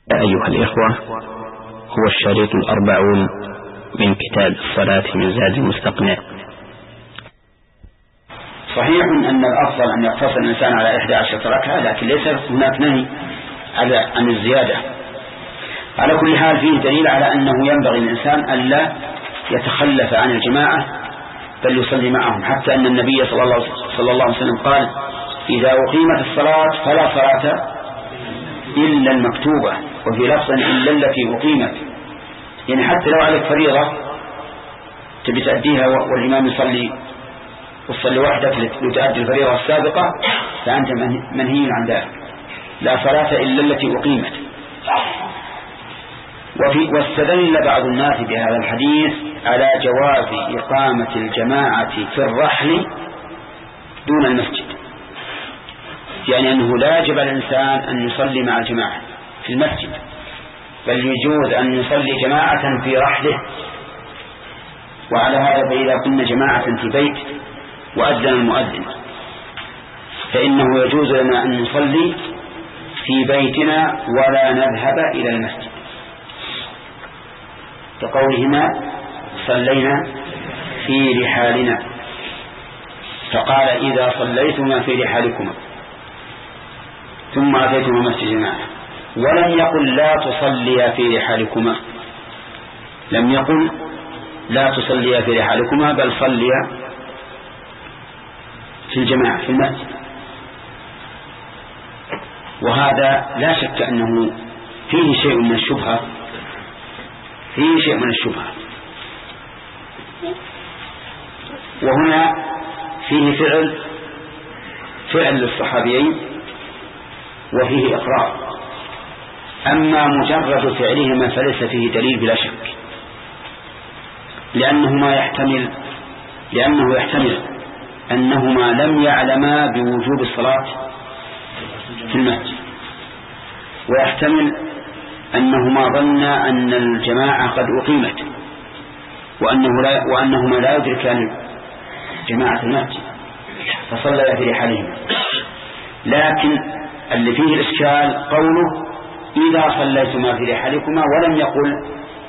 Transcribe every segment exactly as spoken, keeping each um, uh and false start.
أيها الإخوة، هو الشريط الأربعون من كتاب الصلاة من زاد المستقنع. صحيح أن الأفضل أن يقتصر الإنسان على إحدى عشرة ركعة، لكن ليس هناك نهي عن الزيادة. على كل حال فيه دليل على أنه ينبغي الإنسان ألا يتخلف عن الجماعة بل يصلي معهم، حتى أن النبي صلى الله عليه وسلم قال: إذا أقيمت الصلاة فلا صلاة إلا المكتوبة، وفي لفظ إلا التي أقيمت. يعني حتى لو عليك فريضة تبي تأديها والإمام يصلي وتصلي وحدك لتؤدي الفريضة السابقة فأنت منهي عن ذلك، لا صلاة إلا التي أقيمت. وفي واستدل بعض الناس بهذا الحديث على جواز إقامة الجماعة في الرحل دون المسجد، يعني أنه لا يجب على الإنسان أن يصلي مع الجماعة في المسجد، بل يجوز أن يصلي جماعة في رحله. وعلى هذا فإذا كنا جماعة في بيت وأذن المؤذن فإنه يجوز لنا أن نصلي في بيتنا ولا نذهب إلى المسجد، كقولهما: صلينا في رحالنا. فقال: إذا صليتما في رحالكما ثم أتيتما مسجد جماعة. ولم يقل لا تصليا في رحالكما، لم يقل لا تصليا في رحالكما، بل صليا في الجماعة في المسجد. وهذا لا شك أنه فيه شيء من الشبهة فيه شيء من الشبهة وهنا فيه فعل فعل للصحابيين وفيه إقرار. أما مجرد فعلهما فليس فيه دليل بلا شك، لأنهما يحتمل لأنه يحتمل أنهما لم يعلما بوجوب الصلاة في المسجد، ويحتمل أنهما ظنا أن الجماعة قد أقيمت وأنه لا وأنهما لا يدركان جماعة المسجد فصلى في رحالهما. لكن اللي فيه الإشكال قوله: إذا صليتما في رحالكما، ولم يقل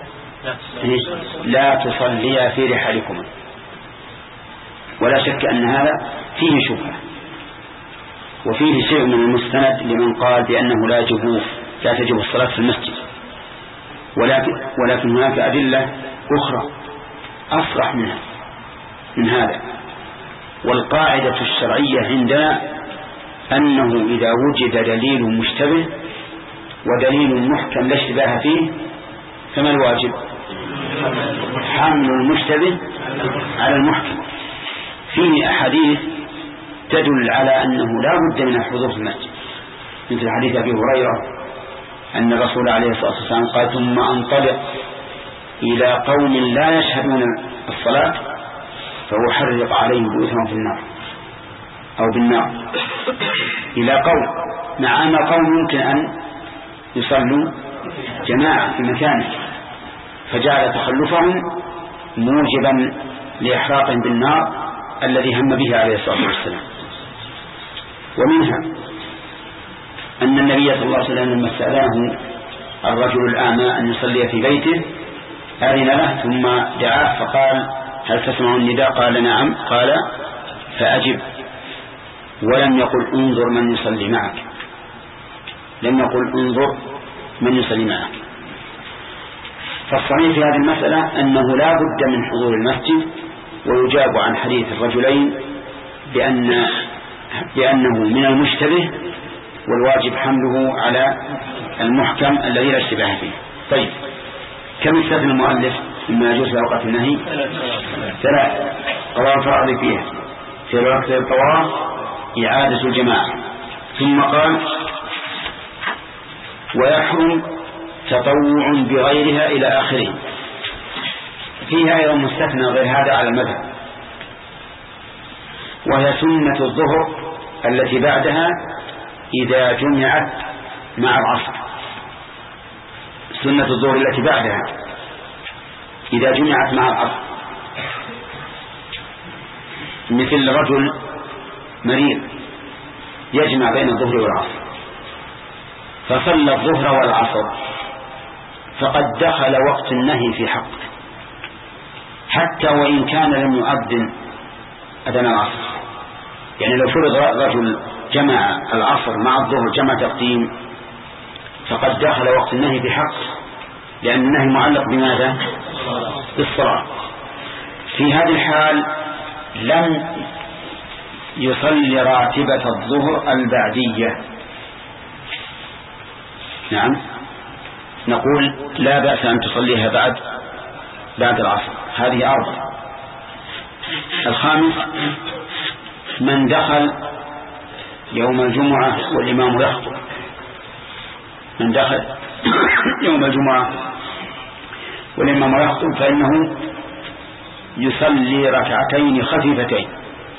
لا تصليا في رحالكما. ولا شك أن هذا فيه شبهة وفيه شيء من المستند لمن قال بأنه لا يجب لا تجب الصلاة في المسجد. ولكن, ولكن هناك أدلة أخرى أصرح منها من هذا. والقاعدة الشرعية عندنا أنه إذا وجد دليل مشتبه ودليل محكم لا اشتباه فيه فما الواجب؟ حمل المشتبه على المحكم. فيه أحاديث تدل على أنه لا بد من الحضور في المسجد، مثل حديث أبي هريرة أن الرسول عليه الصلاة والسلام قال: ثم أنطلق إلى قوم لا يشهدون الصلاة فأحرق عليهم بؤسهم في النار أو بالنار. إلى قوم، مع أن قوم يمكن أن يصلوا جماعة في مكانه، فجعل تخلفهم موجبا لإحراقهم بالنار الذي هم به عليه الصلاة والسلام. ومنها أن النبي صلى الله عليه وسلم لما استأذنه الرجل الأعمى أن يصلي في بيته أذن له، ثم دعاه فقال: هل تسمع النداء؟ قال: نعم. قال: فأجب. ولم يقل: انظر من يصلي معك، لم يقل: انظر من يصلي معك. فالصحيح في هذه المسألة أنه لا بد من حضور المسجد، ويجاب عن حديث الرجلين بأن بأنه من المشتبه والواجب حمله على المحكم الذي لا اشتباه فيه. طيب، كم يستثنى المؤلف مما يجوز في أوقات النهي؟ ثلاث. طواف فرض فيها في وقت الطواف إعادة الجماعة. ثم قال: ويحرم تطوع بغيرها إلى آخره. فيها أيضا مستثنى غير هذا على المذهب، وهي سنة الظهر التي بعدها إذا جمعت مع العصر. سنة الظهر التي بعدها إذا جمعت مع العصر، مثل رجل مريض يجمع بين الظهر والعصر فصلى الظهر والعصر فقد دخل وقت النهي في حقه، حتى وإن كان لم يؤذن أذان العصر. يعني لو فرض رجل جمع العصر مع الظهر جمع تقديم فقد دخل وقت النهي في حقه، لأن النهي معلق بماذا؟ بالصلاة. في هذه الحال لم يصلي راتبة الظهر البعدية. نعم، نقول لا بأس أن تصليها بعد بعد العصر. هذه أربعة. الخامس من دخل يوم الجمعة والإمام يخطب، من دخل يوم الجمعة والإمام يخطب فإنه يصلي ركعتين خفيفتين.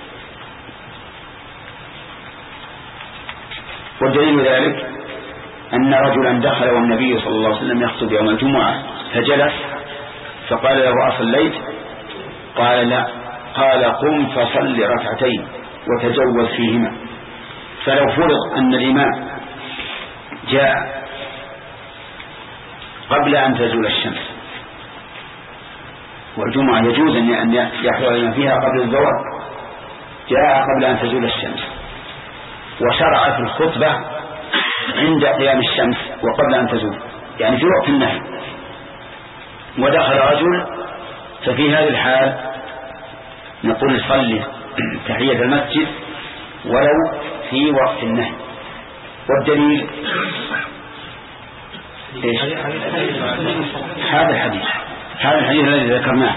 والدليل ذلك أن رجلا دخل والنبي صلى الله عليه وسلم يخطب يوم الجمعة فجلس فقال له أصليت؟ قال لا. قال قم فصل ركعتين وتجوز فيهما. فلو فرض أن الإمام جاء قبل أن تزول الشمس، والجمعة يجوز أن يحضر الإمام فيها قبل الزوال، جاء قبل أن تزول الشمس وشرع في الخطبة عند قيام الشمس وقبل أن تزول، يعني في وقت النهي، ودخل رجل، ففي هذه الحال نقول صلي تحية المسجد ولو في وقت النهي. والدليل إيش؟ هذا الحديث هذا الحديث الذي ذكرناه.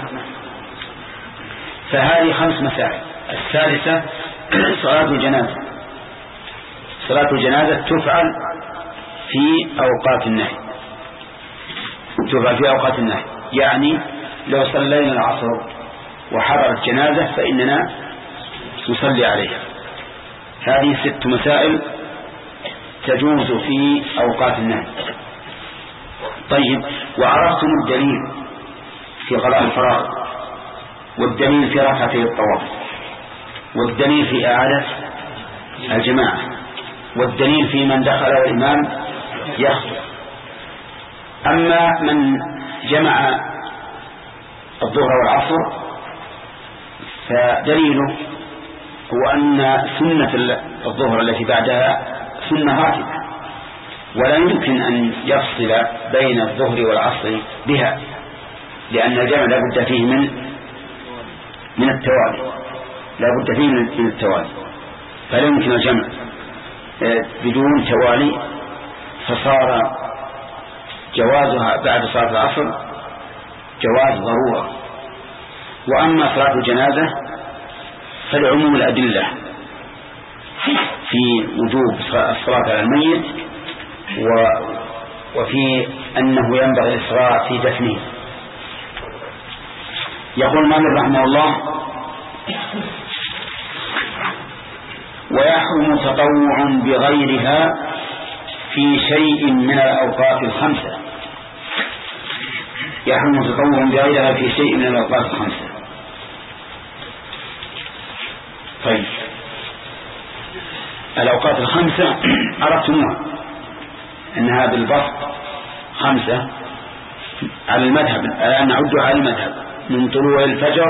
فهذه خمس مسائل. الثالثة صلاة الجنازة. صلاة الجنازة تفعل في أوقات النهي، تفعل في أوقات النهي. يعني لو صلينا العصر وحضرت جنازة فإننا نصلي عليها. هذه ست مسائل تجوز في أوقات النهي. طيب، وعرفتم الدليل في قضاء الفرائض، والدليل في ركعتي الطواف، والدليل في إعادة الجماعة، والدليل في من دخل والإمام يخطب. أما من جمع الظهر والعصر فدليله هو أن سنة الظهر التي بعدها سنة راتبة، ولا يمكن أن يفصل بين الظهر والعصر بها، لأن الجمع لا بد فيه من من التوالي، لا بد فيه من التوالي، فلا يمكن الجمع بدون توالي، فصار جوازها بعد صلاة العصر جواز ضرورة. وأما صلاة الجنازة فالعموم الأدلة في وجوب الصلاة على الميت وفي أنه ينبغي الإسراع في دفنه. يقول مالك رحمه الله: ويحرم تطوع بغيرها في شيء من الأوقات الخمسة. يحرم تطوع بغيرها في شيء من الأوقات الخمسة. طيب، الأوقات الخمسة عرفتموها أنها بالبسط خمسة على المذهب، الآن نعدها على المذهب: من طلوع الفجر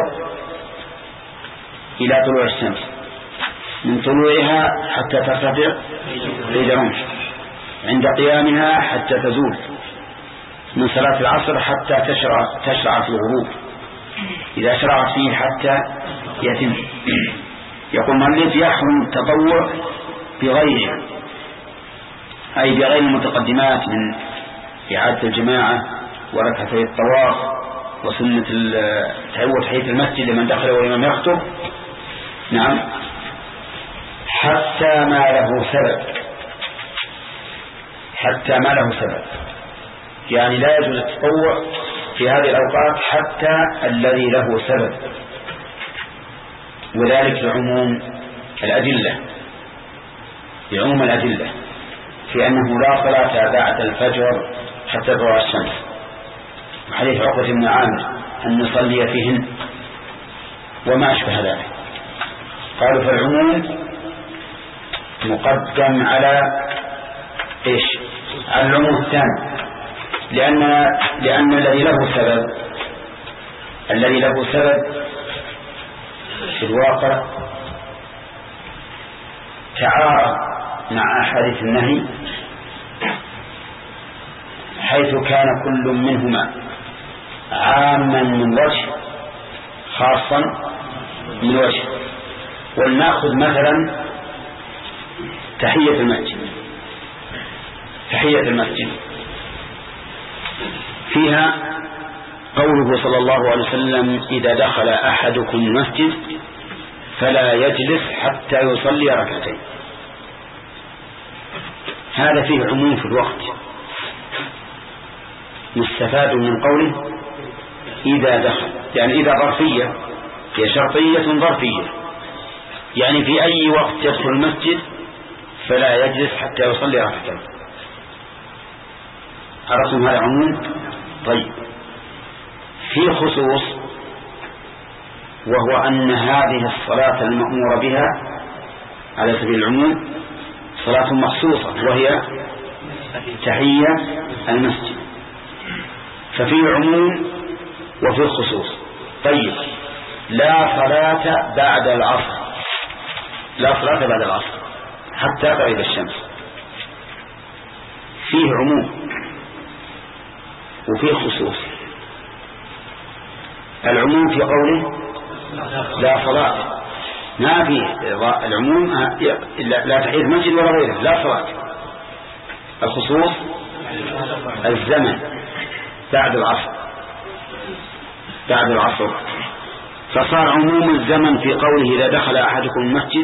إلى طلوع الشمس، من طلوعها حتى ترتفع قيد رمح، عند قيامها حتى تزول، من صلاة العصر حتى تشرع, تشرع في الغروب، إذا شرعت فيه حتى يتم. يقول مالك: يحرم التطوع بغيرها، أي بغير المتقدمات من إعادة الجماعة وركعتي الطواف وسنة تحية المسجد لمن دخل والإمام يخطب. نعم، حتى ما له سبب، حتى ما له سبب، يعني لا يجوز التطوع في هذه الأوقات حتى الذي له سبب، وذلك لعموم الأدلة، لعموم الأدلة في أنه لا صلاة بعد الفجر حتى تطلع الشمس، وحديث عقبة بن عامر أن نصلي فيهن وما أشبه ذلك. قالوا فالعموم مقدم على إيش؟ العموم الثاني، لأن لأن الذي له سبب الذي له سبب في الواقع تعارض مع أحاديث النهي، حيث كان كل منهما عاما من وجه خاصا من وجه. ولنأخذ مثلا تحية المسجد. تحية المسجد فيها قوله صلى الله عليه وسلم: إذا دخل أحدكم المسجد فلا يجلس حتى يصلي ركعتين. هذا فيه عموم في الوقت، مستفاد من قوله إذا دخل، يعني إذا ظرفية، هي شرطية ظرفية، يعني في أي وقت يدخل المسجد فلا يجلس حتى يصلي ركعتين. عرفتم هذا عموم؟ طيب، في خصوص، وهو أن هذه الصلاة المأمور بها على سبيل العموم صلاة مخصوصة، وهي تحية المسجد، ففيه عموم وفيه خصوص. طيب، لا صلاة بعد العصر، لا صلاة بعد العصر حتى تغيب الشمس، فيه عموم وفيه خصوص. العموم في قوله لا صلاة، ما في العموم لا تحية مسجد ولا غيره، لا صلاة. الخصوص الزمن بعد العصر، بعد العصر، فصار عموم الزمن في قوله إذا دخل أحدكم المسجد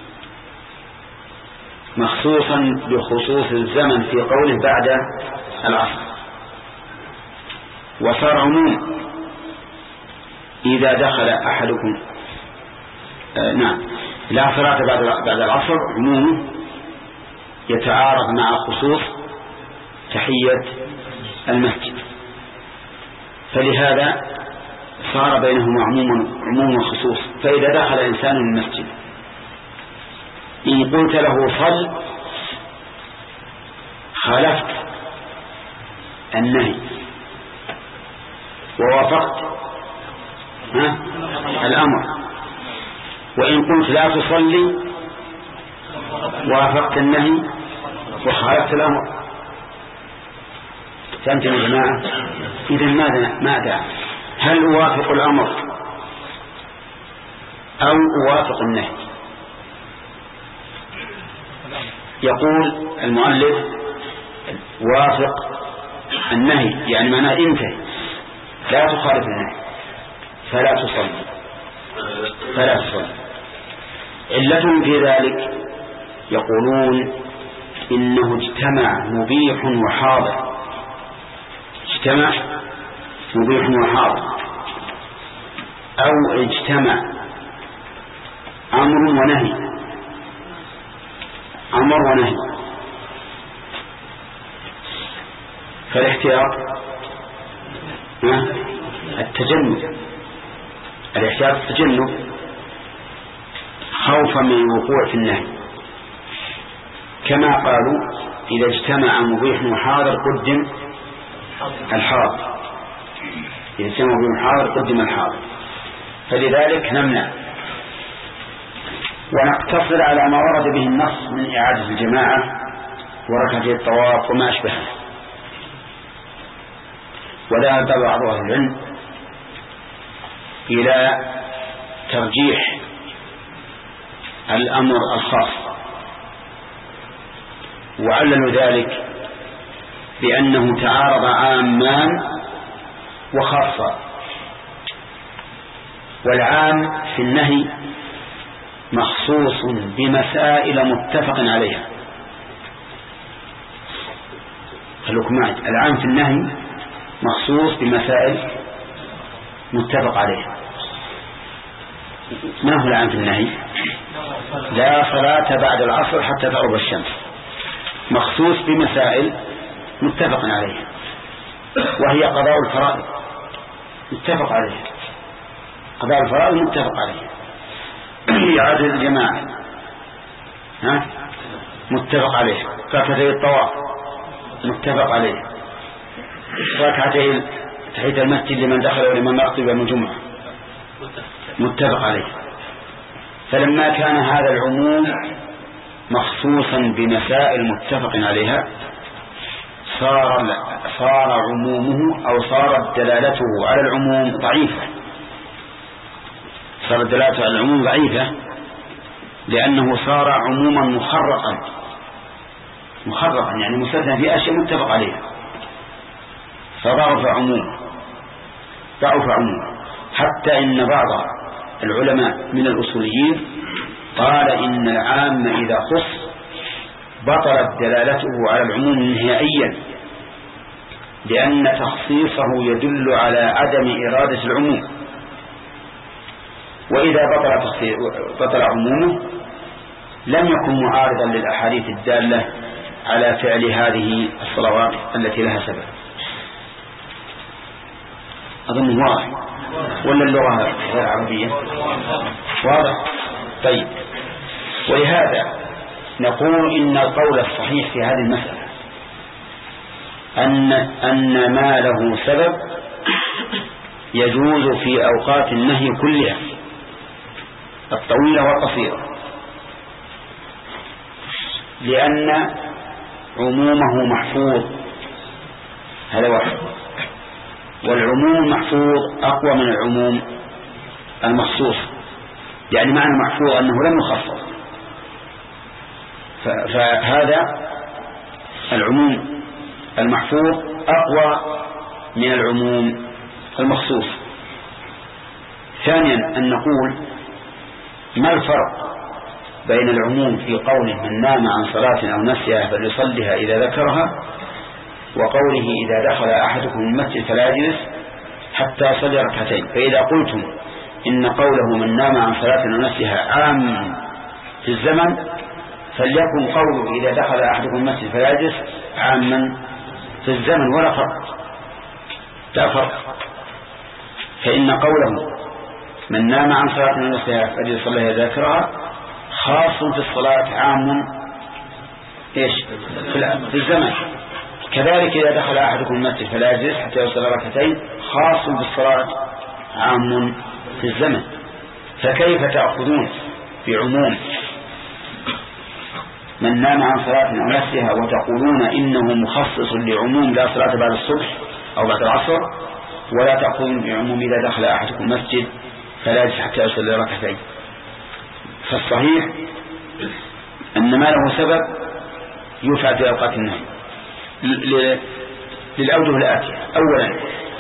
مخصوصا بخصوص الزمن في قوله بعد العصر. وصار عموم إذا دخل أحدكم آه نعم لا صلاة بعد بعد العصر، عموم يتعارض مع خصوص تحية المسجد، فلهذا صار بينهما عموم عموم وخصوص. فإذا دخل إنسان المسجد إن قلت له صل خالفت النهي ووافقت ها الأمر، وإن قلت لا تصلي وافقت النهي وخالفت الأمر. فهمتم يا جماعة؟ إذن ماذا ماذا هل أوافق الأمر أو أوافق النهي؟ يقول المؤلف وافق النهي، يعني معناه انتهي، لا تخالف النهي، فلا تصلي فلا تصلي. علتهم في ذلك يقولون إنه اجتمع مبيح وحاضر، اجتمع مبيح وحاضر، أو اجتمع أمر ونهي، أمر ونهي. فالاحتياط التجنب، الاحتياط التجنب خوفا من الوقوع في النهي، كما قالوا إذا اجتمع مبيح وحاضر قدم الحاضر، إذا اجتمع مبيح وحاضر قدم الحاضر. فلذلك نمنع ونقتصر على ما ورد به النص من إعادة الجماعة وركعتي الطواف وما أشبهه. وذهب بعض أهل العلم إلى ترجيح الأمر الخاص، وعللوا ذلك بأنه تعارض عامان وخاصة، والعام في النهي مخصوص بمسائل متفق عليها. خلوكم معي، العام في النهي مخصوص بمسائل متفق عليها. ما هو العام في النهي؟ لا صلاة بعد العصر حتى تغرب الشمس، مخصوص بمسائل متفق عليها، وهي قضاء الفرائض متفق عليها، قضاء الفرائض متفق عليها، إعادة الجماعة ها متفق عليها، ركعتي الطواف متفق عليه، ركعتين تحية المسجد لمن دخل ولمن يخطب يوم الجمعة متفق عليه. فلما كان هذا العموم مخصوصا بمسائل متفق عليها صار صار عمومه أو صارت دلالته على العموم ضعيفة، صارت دلالته على العموم ضعيفة لأنه صار عموما مخرقا مخرقا يعني مستثنى في أشياء متفق عليها، فضعف عموم ضعف عموم حتى إن بعض العلماء من الأصوليين قال إن العام إذا خص بطلت دلالته على العموم نهائيا، لأن تخصيصه يدل على عدم إرادة العموم، وإذا بطل تخصيص بطل عمومه لم يكن معارضا للأحاديث الدالة على فعل هذه الصلوات التي لها سبب. أظن واضح ولا اللغة غير عربية؟ واضح. طيب، ولهذا نقول إن القول الصحيح في هذه المسألة أن أن ما له سبب يجوز في أوقات النهي كلها الطويلة والقصيرة، لأن عمومه محفوظ، هذا واحد، والعموم المحفوظ أقوى من العموم المخصوص، يعني معنى محفوظ أنه لم يخصص، فهذا العموم المحفوظ أقوى من العموم المخصوص. ثانيا أن نقول ما الفرق بين العموم في قوله من نام عن صلاة أو نسيها فليصلها إذا ذكرها، وقوله إذا دخل أحدكم المسجد فلا يجلس حتى يصلي ركعتين؟ فإذا قلتم إن قوله من نام عن صلاة أو نسيها عام في الزمن، فليكن قوله إذا دخل أحدكم المسجد فلا يجلس عاما في الزمن، ولا فرق لا فرق. فإن قوله من نام عن صلاة أو نسيها فليصلها إذا ذكرها خاص في الصلاة، عام إيش في الزمن. كذلك إذا دخل أحدكم المسجد فلا يجلس حتى يصلي ركعتين خاص بالصلاة، عام في الزمن. فكيف تأخذون بعموم من نام عن صلاة أو نسيها وتقولون إنه مخصص لعموم لا صلاة بعد الصبح أو بعد العصر، ولا تأخذون بعموم إذا دخل أحدكم المسجد فلا يجلس حتى يصلي ركعتين؟ فالصحيح أن ما له سبب يفعل في أوقات النهي للأوجه الآتية. أولا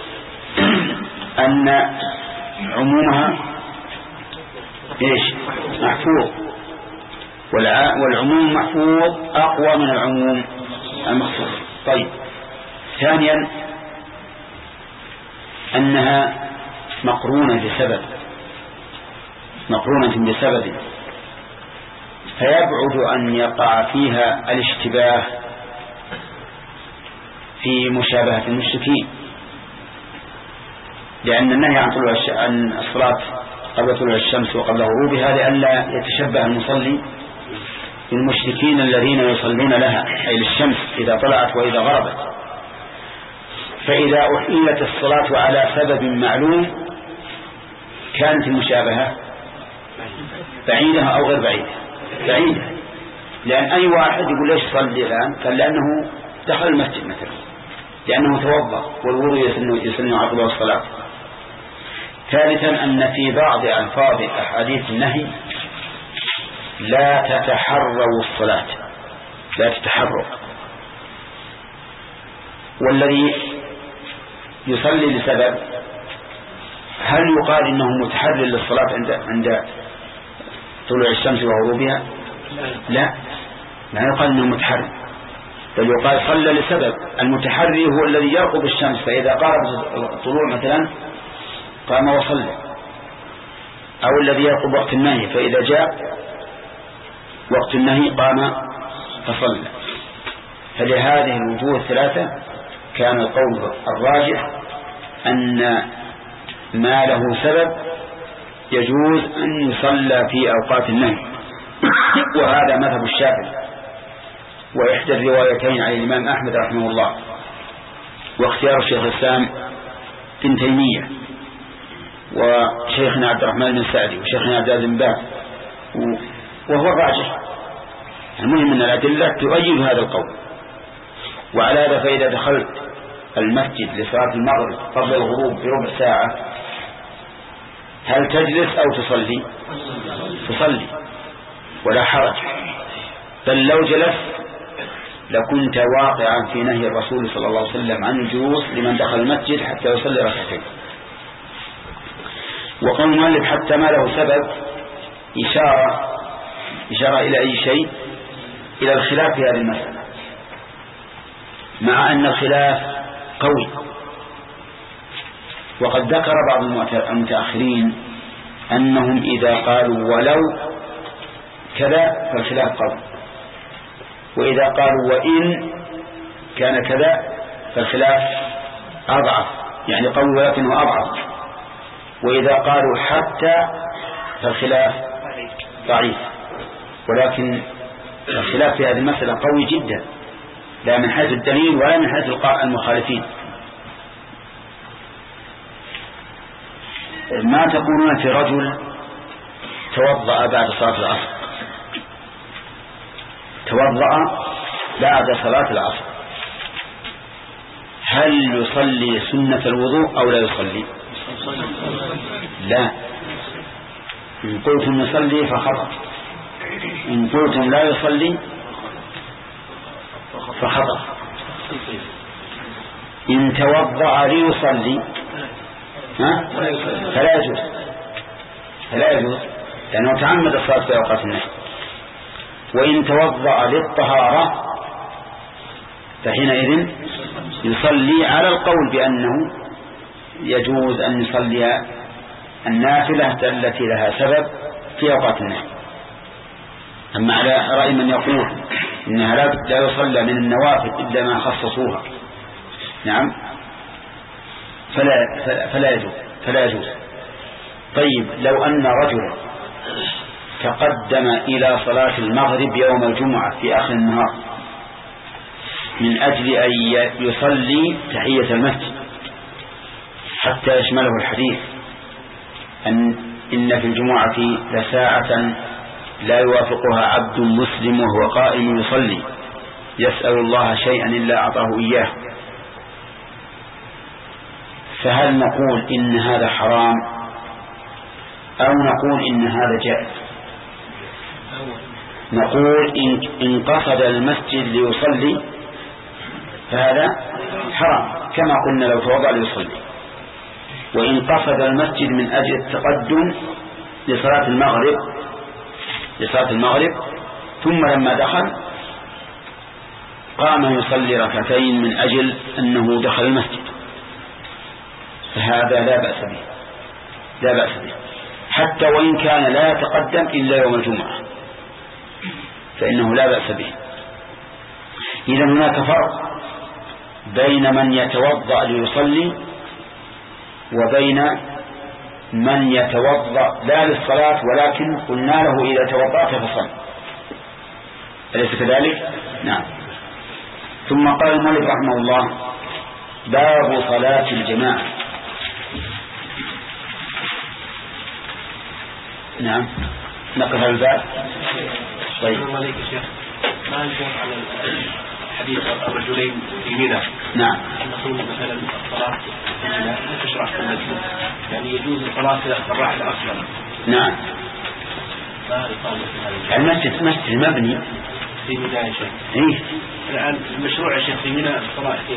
أن عمومها إيش محفوظ، والعموم محفوظ أقوى من العموم المخصوص. طيب، ثانيا أنها مقرونة بسبب مقرونة بسبب فيبعد أن يقع فيها الاشتباه في مشابهة المشركين، لأن النهي عن طلوع عن الصلاة قبل طلوع الشمس وقبل غروبها لئلا يتشبه المصلي بالمشركين الذين يصلون لها، أي للشمس إذا طلعت وإذا غربت. فإذا أحيلت الصلاة على سبب معلوم كانت المشابهة بعيدة أو غير بعيدة؟ بعيدة، لأن أي واحد يقول ليش صلي الآن؟ قال لأنه دخل المسجد مثلا، لأنه توضأ والوضوء يسن عقب الصلاة. ثالثا أن في بعض ألفاظ أحاديث النهي لا تتحروا الصلاة، لا تتحروا، والذي يصلي لسبب هل يقال إنه متحرر للصلاة عند عند طلوع الشمس وغروبها؟ لا، لا يقال إنه متحرر، بل يقال صلى لسبب. المتحري هو الذي يرقب الشمس، فإذا قارب الطلوع مثلا قام وصلى، أو الذي يرقب وقت النهي فإذا جاء وقت النهي قام فصلى. فلهذه الوجوه الثلاثة كان القول الراجح أن ما له سبب يجوز أن يصلى في أوقات النهي، وهذا مذهب الشافعي وإحدى الروايتين عن الإمام أحمد رحمه الله، واختيار الشيخ الإسلام ابن تيمية وشيخنا عبد الرحمن بن سعدي وشيخنا عبد العزيز بن باز، وهو الراجح. المهم أن الأدلة تؤيد هذا القول. وعلى هذا فإذا دخلت المسجد لصلاة المغرب قبل الغروب بربع ساعة هل تجلس أو تصلي؟ تصلي ولا حرج، بل لو جلست لكنت واقعا في نهي الرسول صلى الله عليه وسلم عن الجلوس لمن دخل المسجد حتى يصلي ركعتين. وقول المؤلف حتى ما له سبب إشارة إشارة إلى أي شيء؟ إلى الخلاف في هذه المسألة، مع أن الخلاف قوي. وقد ذكر بعض المتأخرين أنهم إذا قالوا ولو كذا فالخلاف قوي، وإذا قالوا وإن كان كذا فالخلاف أضعف، يعني قوي ولكنه أضعف. وإذا قالوا حتى فالخلاف ضعيف، ولكن الخلاف في هذه المسألة قوي جدا، لا من حيث الدليل ولا من حيث المخالفين. ما تقولون في رجل توضأ بعد صلاة العصر توضأ بعد صلاة العصر هل يصلي سنة الوضوء أو لا يصلي؟ لا. إن قلتم يصلي فخطأ، إن قلتم لا يصلي فخطأ. إن توضأ ليصلي ها؟ فلا يجوز فلا يجوز لأنه تعمد الصلاة في أوقات النهي. وإن توضأ للطهارة فحينئذ يصلي على القول بأنه يجوز أن يصلي النافلة التي لها سبب في أوقات النهي. أما على رأي من يقول إنها لا يصلى من النوافل إلا ما خصصوها، نعم، فلا, فلا, فلا يجوز فلا يجوز. طيب لو أن رجلا تقدم إلى صلاة المغرب يوم الجمعة في آخر النهار من أجل أن يصلي تحية المسجد حتى يشمله الحديث أن إن في الجمعة لساعة لا يوافقها عبد مسلم وهو قائم يصلي يسأل الله شيئا إلا أعطاه إياه، فهل نقول إن هذا حرام أو نقول إن هذا جائز؟ نقول إن, إن قصد المسجد ليصلي فهذا حرام كما قلنا لو توضأ ليصلي. وإن قصد المسجد من أجل التقدم لصلاة المغرب لصلاة المغرب ثم لما دخل قام يصلي ركعتين من أجل أنه دخل المسجد فهذا لا بأس به لا بأس به حتى وإن كان لا يتقدم إلا يوم الجمعة فإنه لا بأس به. إذا هناك فرق بين من يتوضأ ليصلي وبين من يتوضأ لا للصلاة ولكن قلنا له إذا توضأت فصل، أليس كذلك؟ نعم. ثم قال المؤلف رحمه الله باب صلاة الجماعة. نعم نقرأ الباب. طيب ما نجمع على حديث الرجلين في منى. نعم. نقول مثلا الصلاة لا تشرع في المسجد، يعني يجوز الصلاة في الراحة أصلا. نعم. المسجد مسجد مبني في منى يا شيخ. إيه. الآن المشروع يا شيخ في منى الصلاة كيف؟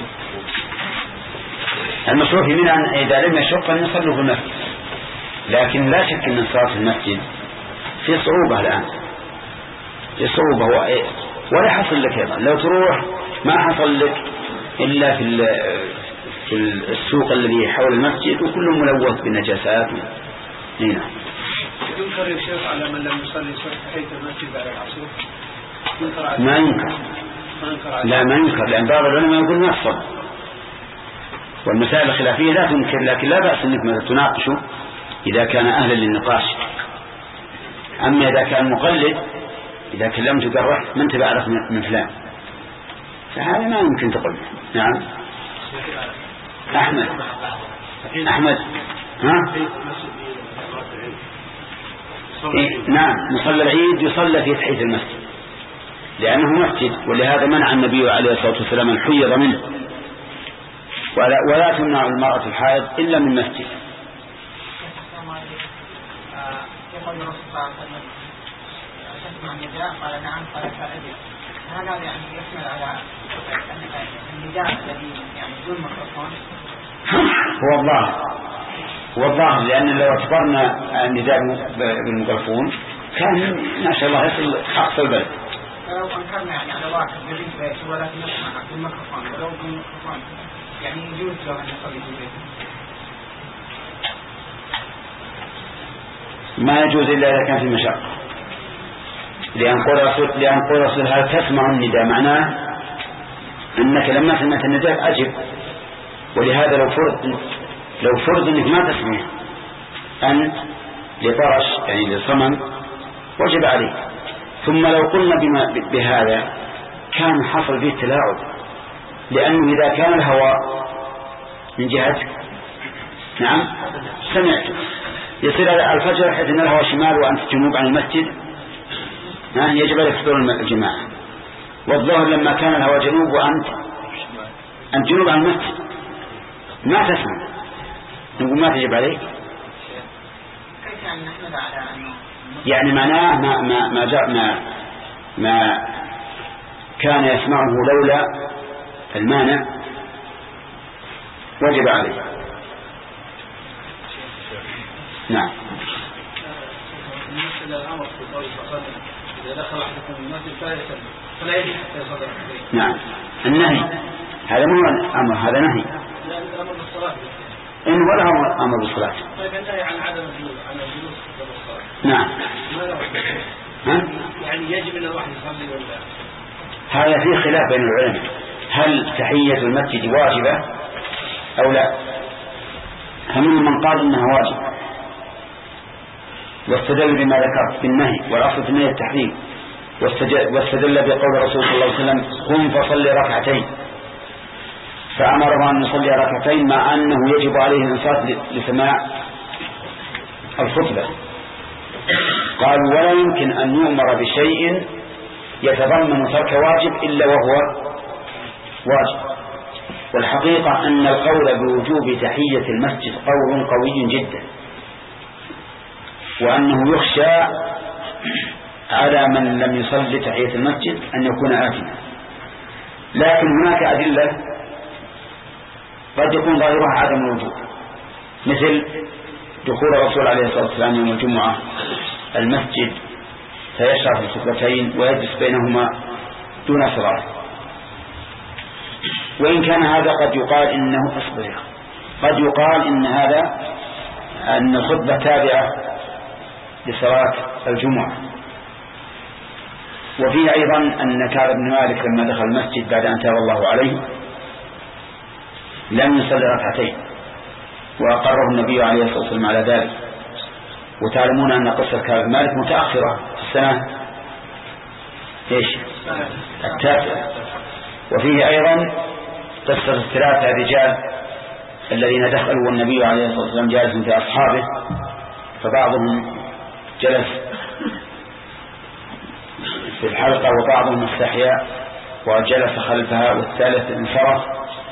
المشروع في منى إذا لم يشق أن يصلوا في المسجد، لكن لا شك أن الصلاة في المسجد في صعوبة الآن، في صعوبة و... ولا حصل لك أيضا لو تروح ما حصل لك إلا في في السوق الذي حول المسجد وكله ملوث بالنجاسات. هنا ينكر يا شيخ على من لم يصلي تحية المسجد على العصر؟ ما ينكر، لا ما ينكر، لأن بعض العلماء يقول ما يصل، والمسائل الخلافية لا تنكر، لكن لا بأس أنك ماذا تناقشه إذا كان أهلا للنقاش. أما إذا كان مقلد إذا كلمت قرح من تبعرف من فلان فهذا ما يمكن تقول. نعم أحمد أحمد ها إيه؟ نعم مصلى العيد يصلى في تحية المسجد لأنه مسجد، ولهذا منع النبي عليه الصلاة والسلام الحيض منه، ولا, ولا تمنع المرأة الحائض إلا من مسجد. يقول الرسول صلى الله عليه وسلم تسمع النداء؟ قال نعم. قال فأجب. هذا يعني يشمل على النداء الذي يعني بدون ميكروفون؟ هو الظاهر هو الظاهر لأن لو اعتبرنا النداء بالميكروفون كان ما شاء الله يصل أقصى البلد. لو أنكرنا يعني على واحد يريد بيته ولكن يسمع بالميكروفون ولو بالميكروفون يعني يجوز له أن يصلي في بيته؟ ما يجوز إلا إذا كان في مشقة، لأن قول رسول لأن قول رسول هل تسمع النداء معناه أنك لما سمعت النداء أجب. ولهذا لو فرض لو فرض أنك ما تسمع أنت لطرش يعني لصمم وجب عليك. ثم لو قلنا بما بهذا كان حصل فيه تلاعب، لأنه إذا كان الهواء من جهتك نعم سمعت يصير الفجر حيث أن الهواء شمال وأنت جنوب عن المسجد يجب عليك حضور الجماعة. والظهر لما كان الهواء جنوب وأنت أنت جنوب عن المسجد ما تسمع، نقول ما تجب عليك. يعني معناه ما ما ما جاء ما ما كان يسمعه لولا المانع وجب عليه. نعم. الأمر في قول صلى الله عليه وسلم إذا دخل أحدكم المسجد فلا يسلم فلا يجب حتى يصلي ركعتين. نعم النهي هذا مو أمر، هذا نهي. لا الأمر بالصلاة. إن ولا أمر أمر بالصلاة. طيب النهي عن عدم الجلوس عن الجلوس قبل الصلاة. نعم. ها؟ يعني يجب أن الواحد يصلي ولا؟ هذا فيه خلاف بين العلماء، هل تحية المسجد واجبة أو لا؟ فمنهم من قال إنها واجبة واستدل بما ذكرت بالنهي، والأصل في النهي التحريم، واستدل بقول الرسول صلى الله عليه وسلم قم فصلي ركعتين، فأمره أن يصلي ركعتين مع أنه يجب عليه الإنصات لسماع الخطبة. قال ولا يمكن أن يؤمر بشيء يتضمن ترك واجب إلا وهو واجب. والحقيقة أن القول بوجوب تحية المسجد قول قوي جدا، وأنه يخشى على من لم يصلي تحية المسجد أن يكون آثما. لكن هناك أدلة قد يكون ظاهرها عدم الوجوب، مثل دخول الرسول عليه الصلاة والسلام يوم الجمعة المسجد فيشرع في الخطبتين ويجلس بينهما دون صلاة. وإن كان هذا قد يقال إنه أصبر قد يقال إن هذا أن الخطبة تابعة لصلاة الجمعة. وفيه أيضا أن كعب بن مالك لما دخل المسجد بعد أن تاب الله عليه لم يصلي ركعتين، وأقره النبي عليه الصلاة والسلام على ذلك. وتعلمون أن قصة كعب بن مالك متأخرة في السنة إيش التاسعة. وفيه أيضا قصة الثلاثة الرجال الذين دخلوا والنبي عليه الصلاة والسلام جالس في أصحابه، فبعضهم جلس في الحلقة وبعضهم استحيا وجلس خلفها والثالث انصرف،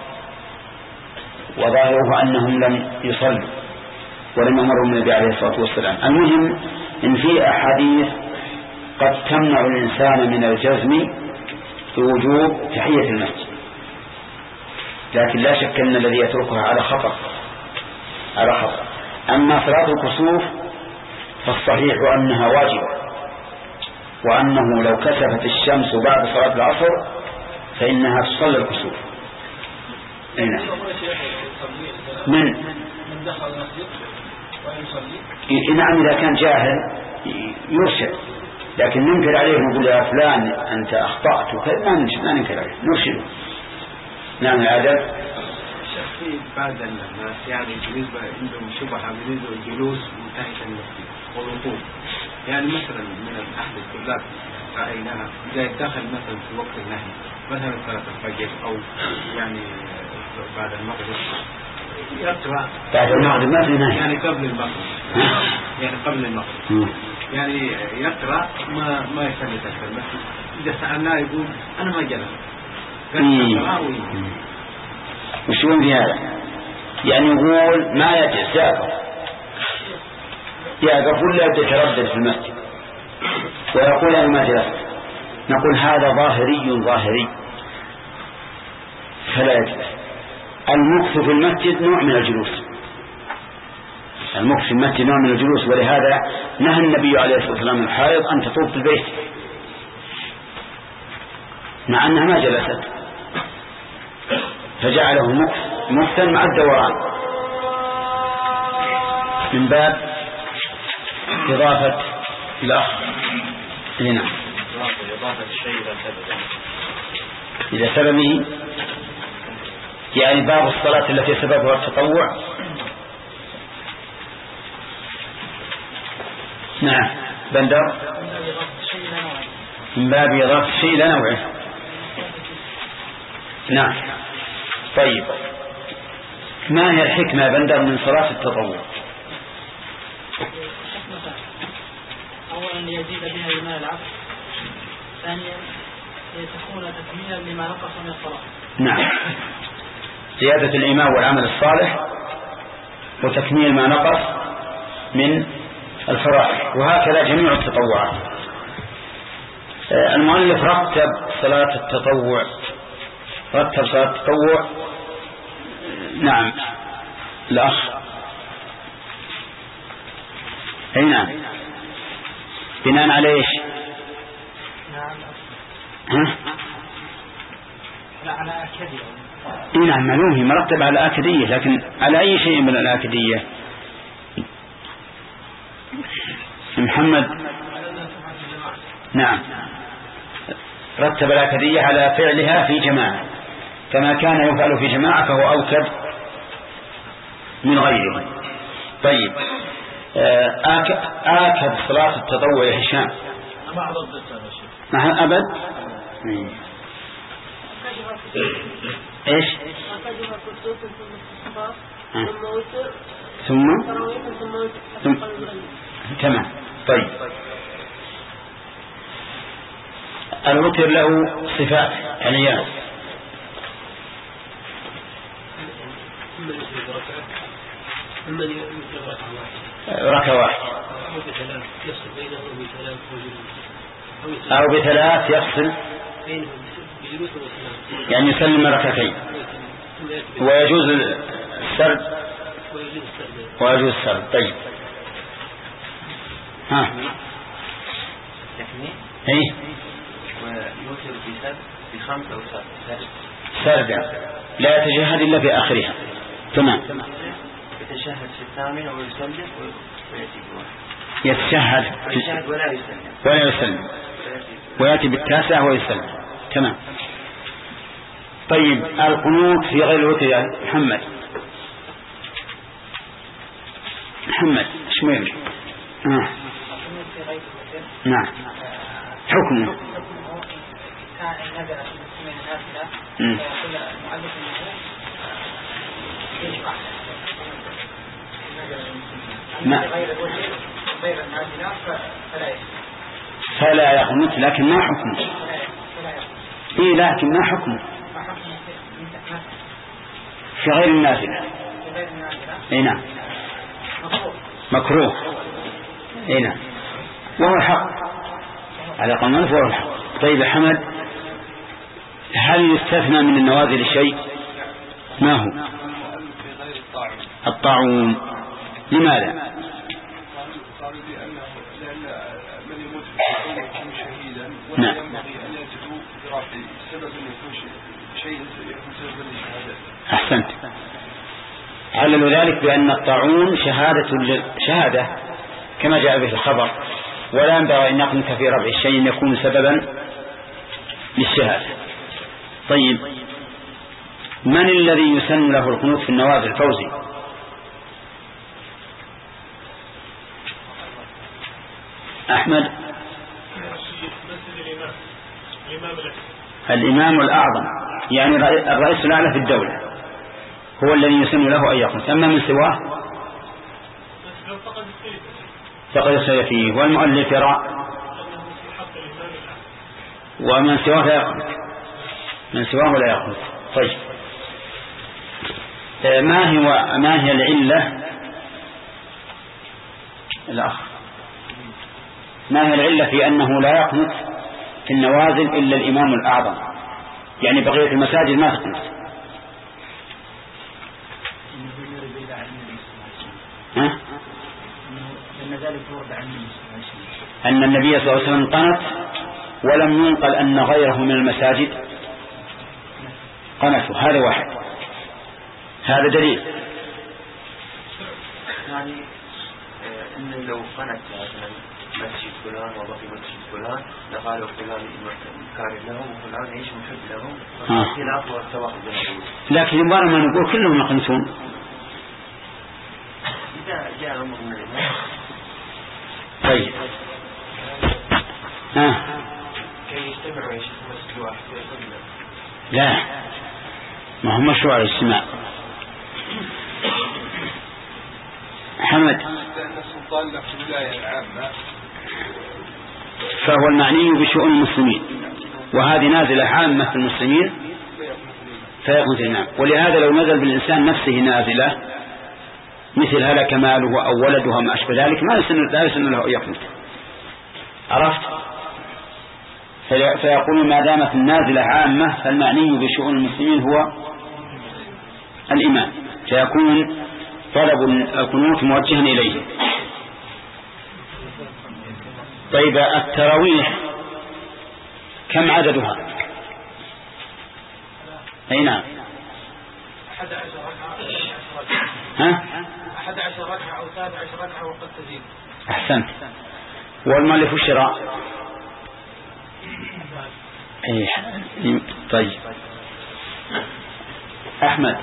وظاهره أنهم لم يصلوا ولم يمروا من النبي عليه الصلاة والسلام. المهم إن في أحاديث قد تمنع الإنسان من الجزم بوجوب تحية المسجد، لكن لا شك أن الذي يتركها على خطر على خطر. أما صلاة الكسوف فالصحيح أنها واجبة، وأنه لو كسفت الشمس بعد صلاة العصر فإنها تصلي الكسوف. أين من من دخل المسجد ويصلي؟ نعم إذا كان جاهل يرشد، لكن ننكر عليه نقول يا فلان أنت أخطأت وكذا ما ننكر عليه نرشده. نعم العادة في بعض الناس يعني بالنسبة عندهم شبهة بالنسبة للجلوس منتهية المسجد والوقوف. يعني مثلا من أحد الطلاب رأيناها إذا دخل مثلا في وقت النهي مثلا صلاة الفجر أو يعني بعد المغرب يقرأ بعد المغرب ما في نهي يعني قبل المغرب يعني قبل المغرب يعني يقرأ ما ما يسمي تكفر بس إذا سألناه يقول أنا ما جلس وش يقول في هذا؟ يعني يقول ما يجلس يقف يقف ولا يتردد في المسجد ويقول أنا ما جلست، نقول هذا ظاهري ظاهري فلا يجلس. المكث في المسجد نوع من الجلوس، المكث في المسجد نوع من الجلوس، ولهذا نهى النبي عليه الصلاة والسلام الحائض أن تطوف في البيت مع أنها ما جلست، فجعله مكث مكثا مع الدوران من باب إضافة الأخ هنا إضافة الشيء إلى سببه إلى سببه، يعني باب الصلاة التي سببها التطوع. نعم بندر من باب إضافة الشيء إلى نوعه. نعم طيب، ما هي الحكمة بندر من صلاة التطوع؟ أولا ليزيد بها إيمان العبد، ثانيا لتكون تكميلا لما نقص من الصلاة. نعم، زيادة الإيمان والعمل الصالح وتكميل ما نقص من الفرائض، وهكذا جميع التطوعات. المؤلف رتب صلاة التطوع رتب صلاة التطوع نعم الأخ أي نعم بناء على إيش؟ ها؟ لا على أكدية. إيه نعم معلوم هي مرتب على الآكدية، لكن على أي شيء من الآكدية؟ محمد نعم رتب الآكدية على فعلها في جماعة، كما كان يفعل في جماعة فهو أوكد من غيره. طيب آكد صلاة التطوع يا هشام ما ضد مع أبد إيش ثم ثم تمام. طيب الوتر له صفات عيان ركعة واحد أو بثلاث يفصل يعني يسلم ركعتين ويجوز السرد ويجوز السرد. طيب ها ايه ويوتر بسرد بخمسة أو سرد سرد لا يتجهد إلا في آخرها. تمام يتشهد في الثامنة ويسلم ويأتي يتشهد يتشهد ولا يسلم ولا يسلم ويأتي بالتاسع ويسلم. تمام. طيب القنوت في غير الوتر يا محمد محمد شميل آه. نعم حكمه كان نزل في المسلمين النازلة ويقول المؤلف أنه يشرع ما غير الوجه غير النازلة فلا يشرع فلا يقنط، لكن ما حكمه؟ إيه لكن ما حكمه في غير النازلة؟ إيه نعم مكروه. إيه نعم وهو الحق على قول وهو الحق. طيب حمد هل يستثنى من النوازل شيء؟ ما هو؟ الطاعون. لماذا؟ نعم أحسنت. عللوا ذلك بأن الطاعون شهادة شهادة كما جاء به الخبر، ولا ينبغي أن يقنط في رفع الشيء يكون سببا للشهادة. طيب من الذي يسن له القنوت في النوازل؟ فوزي أحمد الإمام الأعظم يعني الرئيس الأعلى في الدولة هو الذي يسن له أن يخرج. أما من سواه فقد يصير فيه. والمؤلف يرى ومن سواه لا يخرج، من سواه لا يخرج. طيب ما هي ما هي العلة الأخ ما هي العلة في أنه لا يقنط في النوازل إلا الإمام الأعظم؟ يعني بقية المساجد ما تقنط. ها؟ أن النبي صلى الله عليه وسلم قنط ولم ينقل أن غيره من المساجد قنطوا. هذا واحد، هذا دليل. يعني إن لو قنط مثلا مسجد فلان وبقي مسجد فلان لقالوا فلان كاره له وفلان ايش محب له خلاف والتواحد. لكن يبغى ما نقول كلهم يقنطون. إذا جاء أمر من الإمام. طيب ها كي يجتمعوا يا شيخ مسجد واحد. لا ما هو مشروع الاجتماع. حمد فهو المعني بشؤون المسلمين، وهذه نازلة عامة في المسلمين فيكون في الإمام. ولهذا لو نزل بالإنسان نفسه نازلة مثل هلك ماله أو ولده ما أشبه ذلك ما يسن لا يسن له يقنط. عرفت؟ فيقول ما دامت النازلة عامة فالمعني بشؤون المسلمين هو الإمام، فيكون طلب القنوت موجها إليه. طيب التراويح كم عددها؟ أي نعم ها أحد عشر ركعة أو سابع عشر ركعة وقد تزيد. أحسنت. والمؤلف الشراء أي. طيب أحمد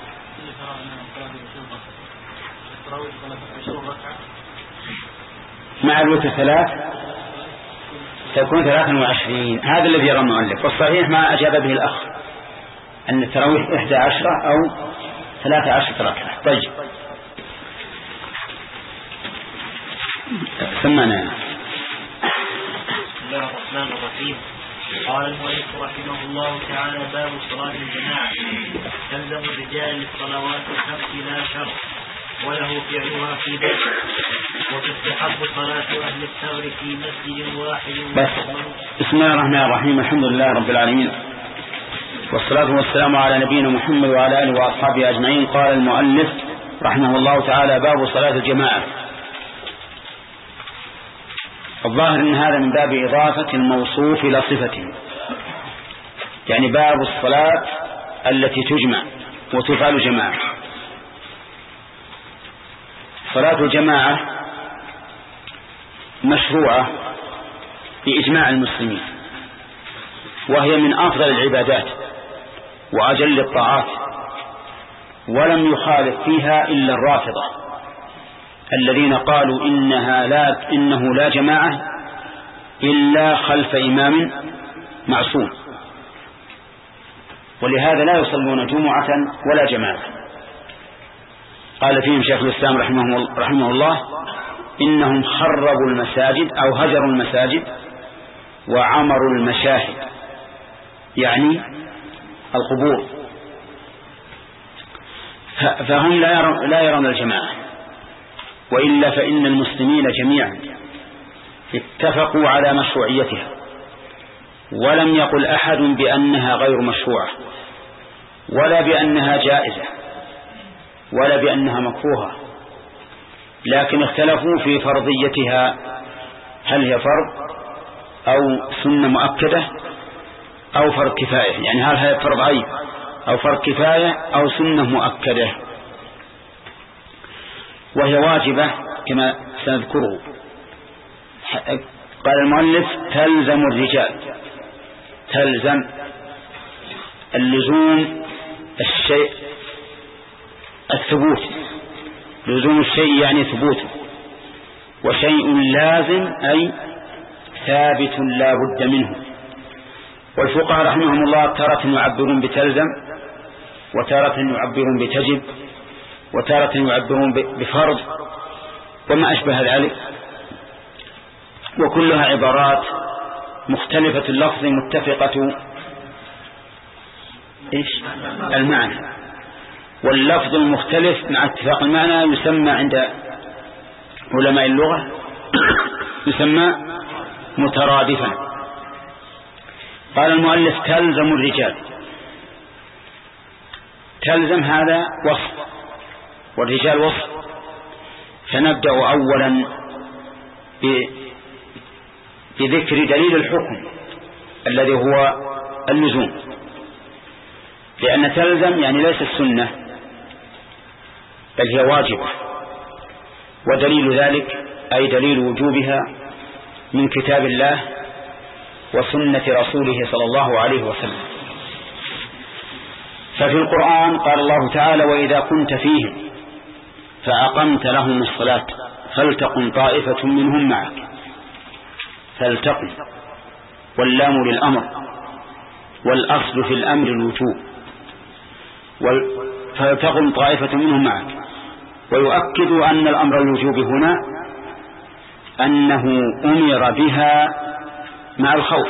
مع الوتر ثلاث تكون ثلاثا وعشرين. هذا الذي يرى المؤلف، والصحيح ما أجاب به الأخ أن التراويح إحدى عشرة أو ثلاثة عشرة ركعة. طيب سمعنا. بسم الله الرحمن الرحيم. قال المؤلف رحمه الله تعالى: باب صلاة الجماعة. تلزم الرجال للصلوات الخمس لا شرط، وله فعلها في بيت، وتستحب صلاة أهل الثور في مسجد واحد. بس بسم الله الرحمن الرحيم. الحمد لله رب العالمين، والصلاة والسلام على نبينا محمد وعلى آله وأصحابه أجمعين. قال المؤلف رحمه الله تعالى: باب صلاة الجماعة. الظاهر أن هذا من باب إضافة الموصوف إلى صفته، يعني باب الصلاة التي تجمع وتفعل جماعة. صلاة الجماعة مشروعة بإجماع المسلمين، وهي من أفضل العبادات وأجل الطاعات، ولم يخالف فيها إلا الرافضة الذين قالوا إنها لا إنه لا جماعة إلا خلف إمام معصوم، ولهذا لا يصلون جمعة ولا جماعة. قال فيهم شيخ الإسلام رحمه, رحمه الله: إنهم خربوا المساجد أو هجروا المساجد وعمروا المشاهد، يعني القبور، فهم لا يرون, لا يرون الجماعة. وإلا فإن المسلمين جميعا اتفقوا على مشروعيتها، ولم يقل أحد بأنها غير مشروعة، ولا بأنها جائزة، ولا بأنها مكروهة، لكن اختلفوا في فرضيتها، هل هي فرض أو سنة مؤكدة أو فرض كفاية، يعني هل هي فرض عين أو فرض كفاية أو سنة مؤكدة. وهي واجبة كما سنذكره. قال المؤلف: تلزم الرجال. تلزم اللزوم الشيء الثبوت، لزوم الشيء يعني ثبوته، وشيء لازم أي ثابت لا بد منه، والفقهاء رحمهم الله تارة يعبرون بتلزم، وتارة يعبرون بتجب، وتارة يعبرون بفرض وما أشبه ذلك، وكلها عبارات مختلفة اللفظ متفقة إيش المعنى. واللفظ المختلف مع اتفاق المعنى يسمى عند علماء اللغة يسمى مترادفا. قال المؤلف تلزم الرجال. تلزم هذا وصف والرجال وصف، فنبدأ أولا بذكر دليل الحكم الذي هو اللزوم، لأن تلزم يعني ليس السنة بل هي واجبة، ودليل ذلك أي دليل وجوبها من كتاب الله وسنة رسوله صلى الله عليه وسلم. ففي القرآن قال الله تعالى وإذا كنت فيهم فأقمت لهم الصلاة فلتقم طائفة منهم معك. فلتقم واللام للأمر، والأصل في الأمر الوجوب، فلتقم طائفة منهم معك. ويؤكد أن الأمر الوجوب هنا أنه أمر بها مع الخوف،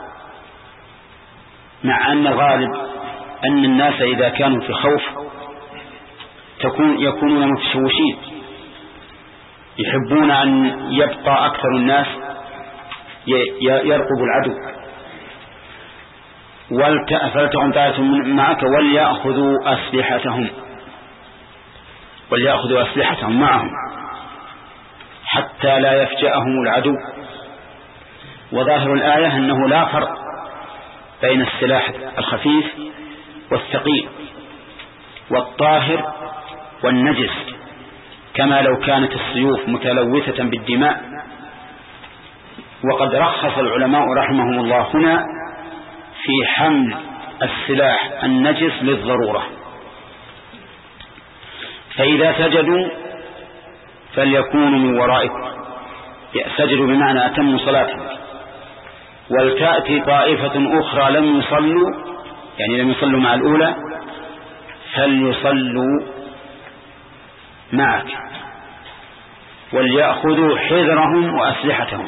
مع أن الغالب أن الناس إذا كانوا في خوف تكون يكونون متشوشين، يحبون أن يبقى أكثر الناس يرقب العدو. فلتقم طائفة معك وليأخذوا أسلحتهم وليأخذوا أسلحتهم معهم حتى لا يفجأهم العدو. وظاهر الآية أنه لا فرق بين السلاح الخفيف والثقيل والطاهر والنجس، كما لو كانت السيوف متلوثة بالدماء. وقد رخص العلماء رحمهم الله هنا في حمل السلاح النجس للضرورة. فإذا سجدوا فليكونوا من ورائكم، سجدوا بمعنى أتموا صلاتهم. ولتأتي طائفة أخرى لم يصلوا، يعني لم يصلوا مع الأولى، فليصلوا معك وليأخذوا حذرهم وأسلحتهم.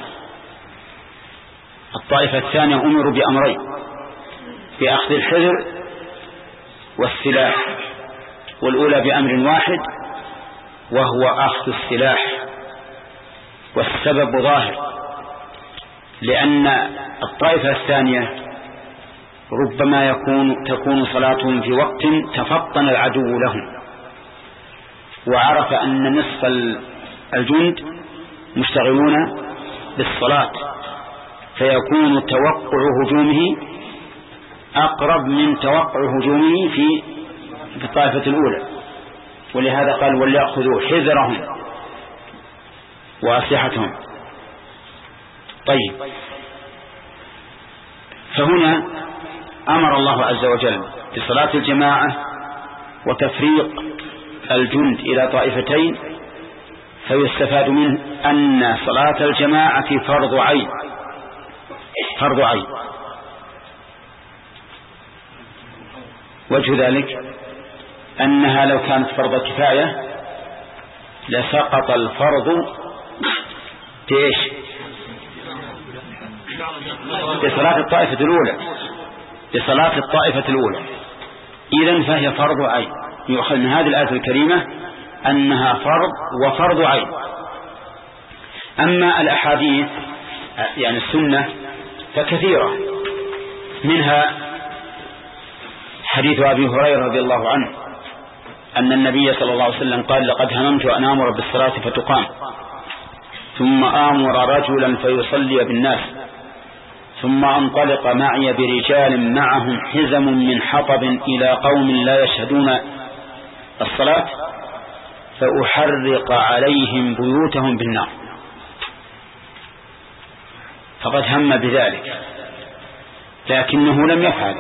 الطائفة الثانية أمروا بأمرين، بأخذ الحذر والسلاح، والأولى بأمر واحد وهو أخذ السلاح. والسبب ظاهر، لأن الطائفة الثانية ربما يكون تكون صلاتهم في وقت تفطن العدو لهم، وعرف أن نصف الجند مشتغلون بالصلاة، فيكون توقع هجومه أقرب من توقع هجومه في في الطائفة الأولى. ولهذا قال وليأخذوا حذرهم وأسلحتهم. طيب، فهنا أمر الله عز وجل بصلاة الجماعة وتفريق الجند إلى طائفتين، فيستفاد منه أن صلاة الجماعة فرض عين فرض عين. وجه ذلك أنها لو كانت فرض كفاية لسقط الفرض بإيش؟ بصلاة الطائفة الأولى بصلاة الطائفة الأولى إذن فهي فرض عين. يؤخذ من هذه الآية الكريمة أنها فرض وفرض عين. أما الأحاديث يعني السنة فكثيرة، منها حديث أبي هريرة رضي الله عنه أن النبي صلى الله عليه وسلم قال لقد هممت أن آمر بالصلاة فتقام ثم آمر رجلا فيصلي بالناس ثم أنطلق معي برجال معهم حزم من حطب إلى قوم لا يشهدون الصلاة فأحرق عليهم بيوتهم بالنار. فقد هم بذلك لكنه لم يفعل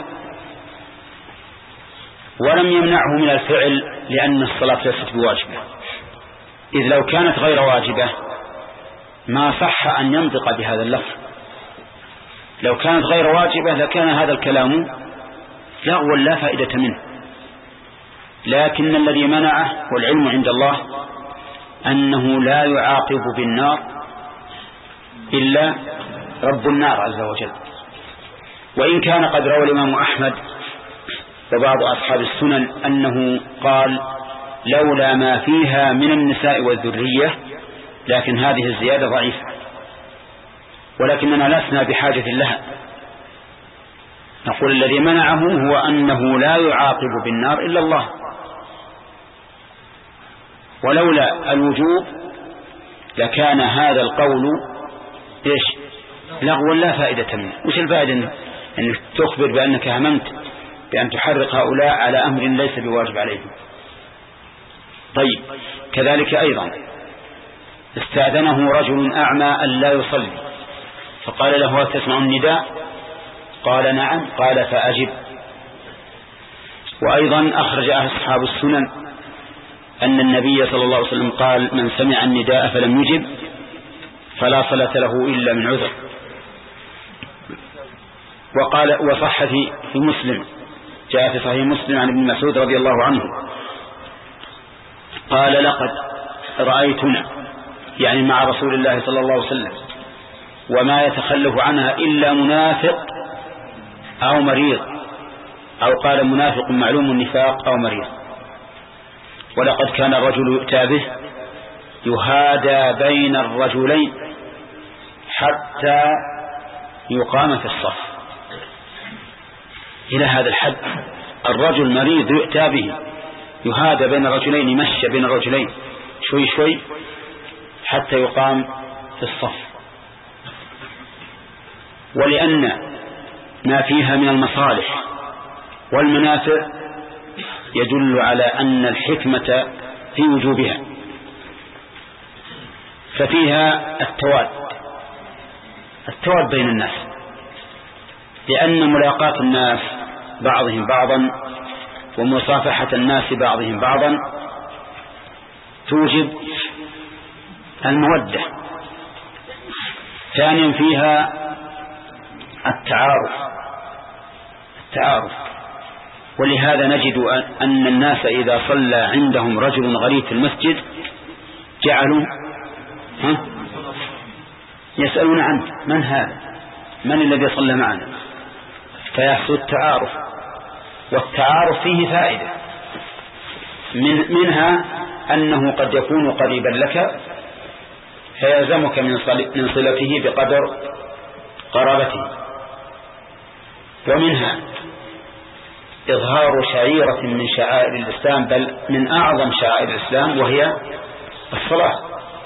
ولم يمنعه من الفعل، لأن الصلاة ليست بواجبة، إذ لو كانت غير واجبة ما صح أن ينطق بهذا اللفظ، لو كانت غير واجبة لكان هذا الكلام لغوا لا فائدة منه، لكن الذي منعه والعلم عند الله أنه لا يعاقب بالنار إلا رب النار عز وجل. وإن كان قد روى الإمام أحمد وبعض أصحاب السنن أنه قال لولا ما فيها من النساء والذرية، لكن هذه الزيادة ضعيفة، ولكننا لسنا بحاجة لها. نقول الذي منعه هو أنه لا يعاقب بالنار إلا الله، ولولا الوجوب لكان هذا القول إيش؟ لغوا لا فائدة منه. وش الفائدة؟ أنك تخبر بأنك هممت بأن تحرق هؤلاء على أمر ليس بواجب عليهم. طيب، كذلك أيضا استأذنه رجل أعمى أن لا يصلي، فقال له هل تسمع النداء؟ قال نعم. قال فأجب. وأيضا أخرج أصحاب السنن أن النبي صلى الله عليه وسلم قال من سمع النداء فلم يجب فلا صلاة له إلا من عذر. وقال وصح في مسلم، جاء في صحيح مسلم عن ابن مسعود رضي الله عنه قال لقد رأيتنا يعني مع رسول الله صلى الله عليه وسلم وما يتخلف عنها إلا منافق أو مريض، أو قال منافق معلوم النفاق أو مريض. ولقد كان الرجل يؤتى به يهادى بين الرجلين حتى يقام في الصف. إلى هذا الحد الرجل مريض يؤتى به يهادى بين الرجلين، يمشى بين الرجلين شوي شوي حتى يقام في الصف. ولأن ما فيها من المصالح والمنافع يدل على أن الحكمة في وجوبها. ففيها التواد التواد بين الناس، لأن ملاقاة الناس بعضهم بعضا ومصافحة الناس بعضهم بعضا توجب المودة. ثانيا فيها التعارف التعارف ولهذا نجد أن الناس إذا صلى عندهم رجل غريب في المسجد جعلوا ها يسألون عنه من هذا، من الذي صلى معنا، فيحصل التعارف. والتعارف فيه فائدة من منها أنه قد يكون قريبا لك فيلزمك من صلته بقدر قرابته. ومنها إظهار شعيرة من شعائر الإسلام، بل من أعظم شعائر الإسلام، وهي الصلاة.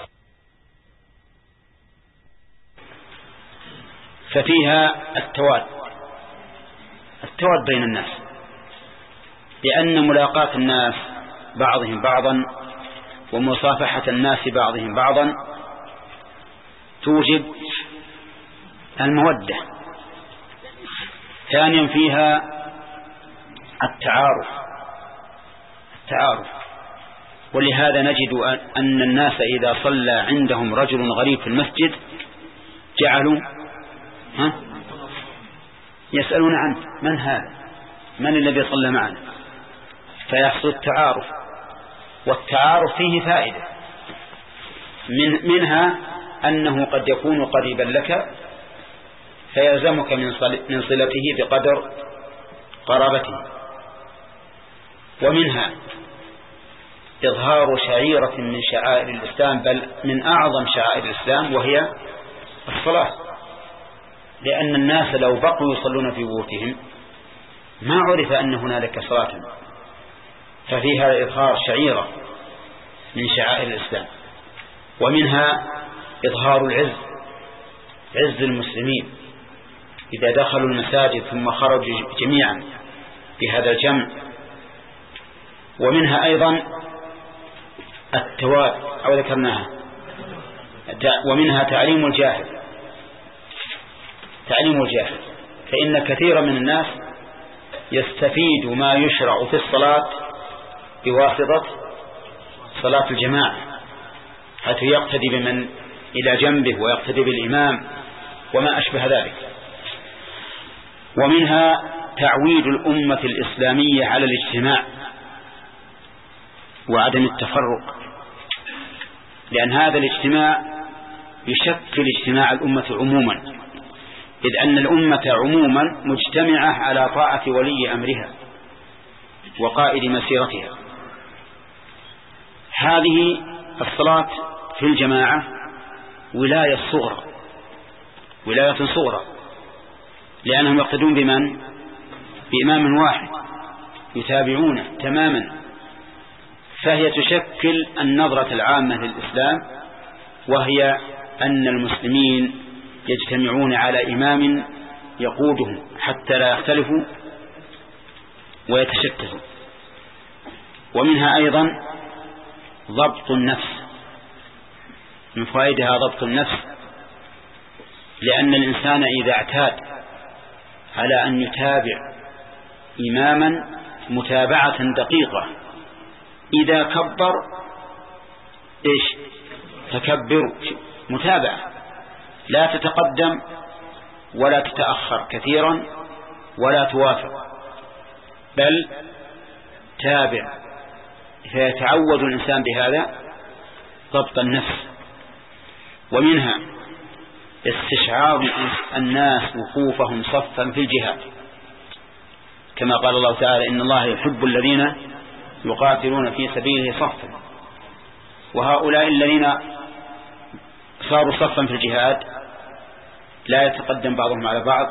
ففيها التواد التواد بين الناس، لأن ملاقاة الناس بعضهم بعضا ومصافحة الناس بعضهم بعضا توجب المودة. ثانيا فيها التعارف التعارف ولهذا نجد أن الناس إذا صلى عندهم رجل غريب في المسجد جعلوا ها يسألون عنه من هذا، من الذي صلى معنا، فيحصل التعارف. والتعارف فيه فائدة من منها أنه قد يكون قريبا لك فيلزمك من صلته بقدر قرابته. ومنها إظهار شعيرة من شعائر الإسلام، بل من أعظم شعائر الإسلام، وهي الصلاة. لأن الناس لو بقوا يصلون في بيوتهم ما عرف أن هنالك صلاة، ففيها إظهار شعيرة من شعائر الإسلام. ومنها إظهار العز عز المسلمين إذا دخلوا المساجد ثم خرجوا جميعا بهذا الجمع. ومنها أيضا التواد أو ذكرناها. ومنها تعليم الجاهل تعليم الجاهل فإن كثيرا من الناس يستفيد ما يشرع في الصلاة بواسطة صلاة الجماعة، حتى يقتدي بمن إلى جنبه ويقتدي بالإمام وما أشبه ذلك. ومنها تعويد الأمة الإسلامية على الاجتماع وعدم التفرق، لأن هذا الاجتماع يشكل اجتماع الأمة عموما، إذ أن الأمة عموما مجتمعة على طاعة ولي أمرها وقائد مسيرتها. هذه الصلاة في الجماعة ولاية صغرى، ولاية صغرى، لأنهم يقتدون بمن؟ بإمام واحد يتابعونه تماما، فهي تشكل النظرة العامة للإسلام، وهي أن المسلمين يجتمعون على إمام يقودهم حتى لا يختلفوا ويتشتتوا. ومنها أيضا ضبط النفس، من فوائدها ضبط النفس، لأن الإنسان إذا اعتاد على أن يتابع إماما متابعة دقيقة، إذا كبر إيش؟ تكبر، متابعة، لا تتقدم ولا تتأخر كثيرا ولا توافق، بل تابع. فيتعود الإنسان بهذا ضبط النفس. ومنها استشعار الناس وقوفهم صفا في الجهاد، كما قال الله تعالى: إن الله يحب الذين يقاتلون في سبيله صفا. وهؤلاء الذين صاروا صفا في الجهاد لا يتقدم بعضهم على بعض،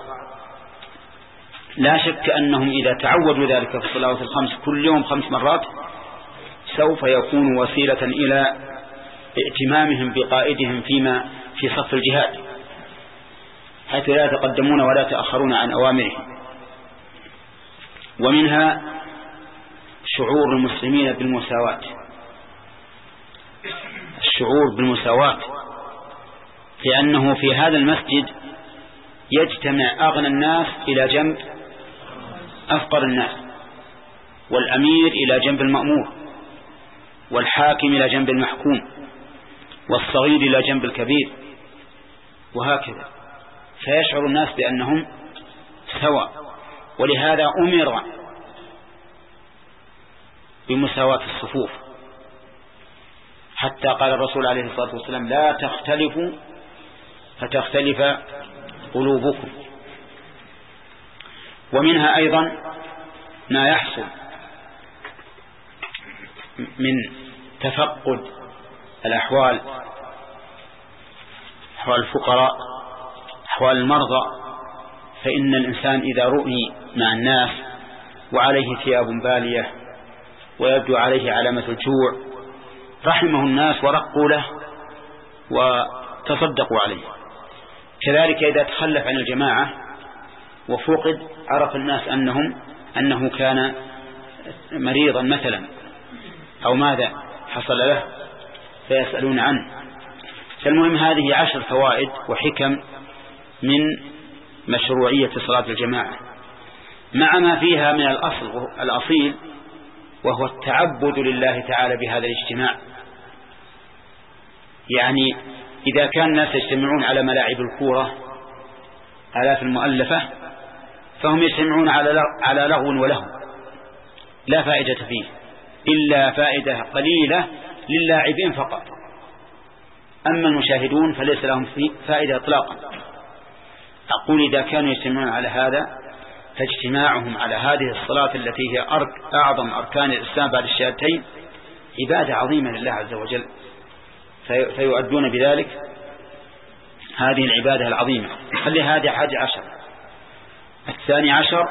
لا شك أنهم إذا تعودوا ذلك في الصلوات الخمس كل يوم خمس مرات سوف يكون وسيلة إلى ائتمامهم بقائدهم فيما في صف الجهاد، حيث لا يتقدمون ولا يتأخرون عن أوامره. ومنها شعور المسلمين بالمساواة، الشعور بالمساواة، لأنه في هذا المسجد يجتمع أغنى الناس إلى جنب أفقر الناس، والأمير إلى جنب المأمور، والحاكم إلى جنب المحكوم، والصغير إلى جنب الكبير، وهكذا، فيشعر الناس بأنهم سواء. ولهذا أمر بمساواة الصفوف، حتى قال الرسول عليه الصلاة والسلام: لا تختلفوا فتختلف قلوبكم. ومنها أيضا ما يحصل من تفقد الأحوال، أحوال الفقراء، أحوال المرضى، فإن الإنسان إذا رؤي مع الناس وعليه ثياب بالية ويبدو عليه علامة الجوع رحمه الناس ورقوا له وتصدقوا عليه. كذلك إذا تخلف عن الجماعة وفقد عرف الناس أنهم أنه كان مريضا مثلا أو ماذا حصل له فيسألون عنه. فالمهم هذه عشر فوائد وحكم من مشروعية صلاة الجماعة، مع ما فيها من الأصل الأصيل وهو التعبد لله تعالى بهذا الاجتماع. يعني إذا كان الناس يجتمعون على ملاعب الكورة آلاف المؤلفة فهم يجتمعون على لغو وله لا فائدة فيه إلا فائدة قليلة للاعبين فقط، أما المشاهدون فليس لهم فائدة إطلاقا. أقول إذا كانوا يجتمعون على هذا فاجتماعهم على هذه الصلاة التي هي أعظم أركان الإسلام بعد الشهادتين عبادة عظيمة لله عز وجل، فيؤدون بذلك هذه العبادة العظيمة. خلي هذه حاجة عشر. الثاني عشر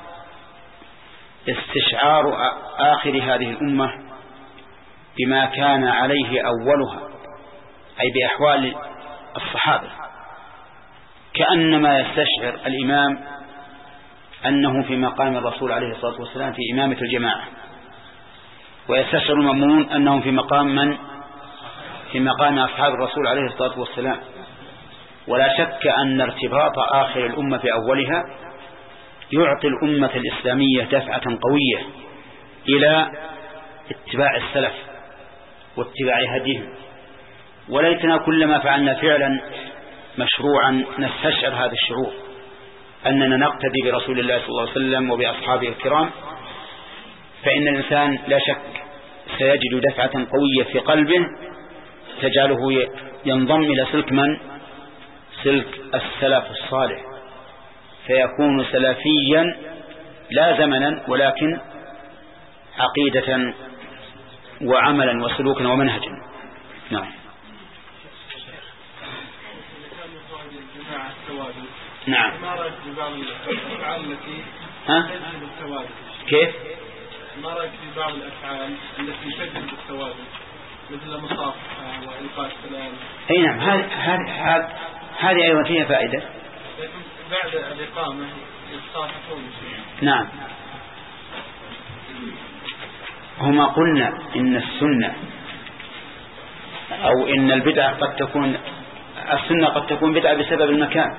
استشعار آخر هذه الأمة بما كان عليه أولها، أي بأحوال الصحابة، كأنما يستشعر الإمام أنه في مقام الرسول عليه الصلاة والسلام في إمامة الجماعة، ويستشعر المأمون أنهم في مقام من؟ في مقام أصحاب الرسول عليه الصلاة والسلام. ولا شك أن ارتباط آخر الأمة بأولها يعطي الأمة الإسلامية دفعة قوية إلى اتباع السلف واتباع هديهم. وليتنا كلما فعلنا فعلا مشروعا نستشعر هذا الشعور، أننا نقتدي برسول الله صلى الله عليه وسلم وبأصحابه الكرام، فإن الإنسان لا شك سيجد دفعة قوية في قلبه تجعله ينضم إلى سلك من؟ سلك السلف الصالح، فيكون سلفيا لا زمنا ولكن عقيدة وعملا وسلوكا ومنهجا. نعم. نعم. ها؟ كيف؟ ما رأيك في بعض الأفعال التي تجلب التوازن مثل المصافحة وإلقاء السلام؟ أي نعم، هذه هذه أيضا فيها فائدة. بعد الإقامة يتصافحون. نعم. هما قلنا إن السنة أو إن البدعة قد تكون السنة قد تكون بدعة بسبب المكان،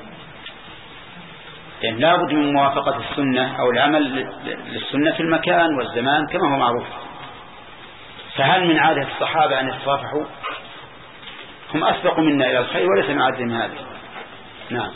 يعني لا بد من موافقة السنة أو العمل للسنة في المكان والزمان كما هو معروف. فهل من عادة الصحابة أن يتصافحوا؟ هم أسبقوا منا إلى الخير وليس من عادتهم هذه. نعم.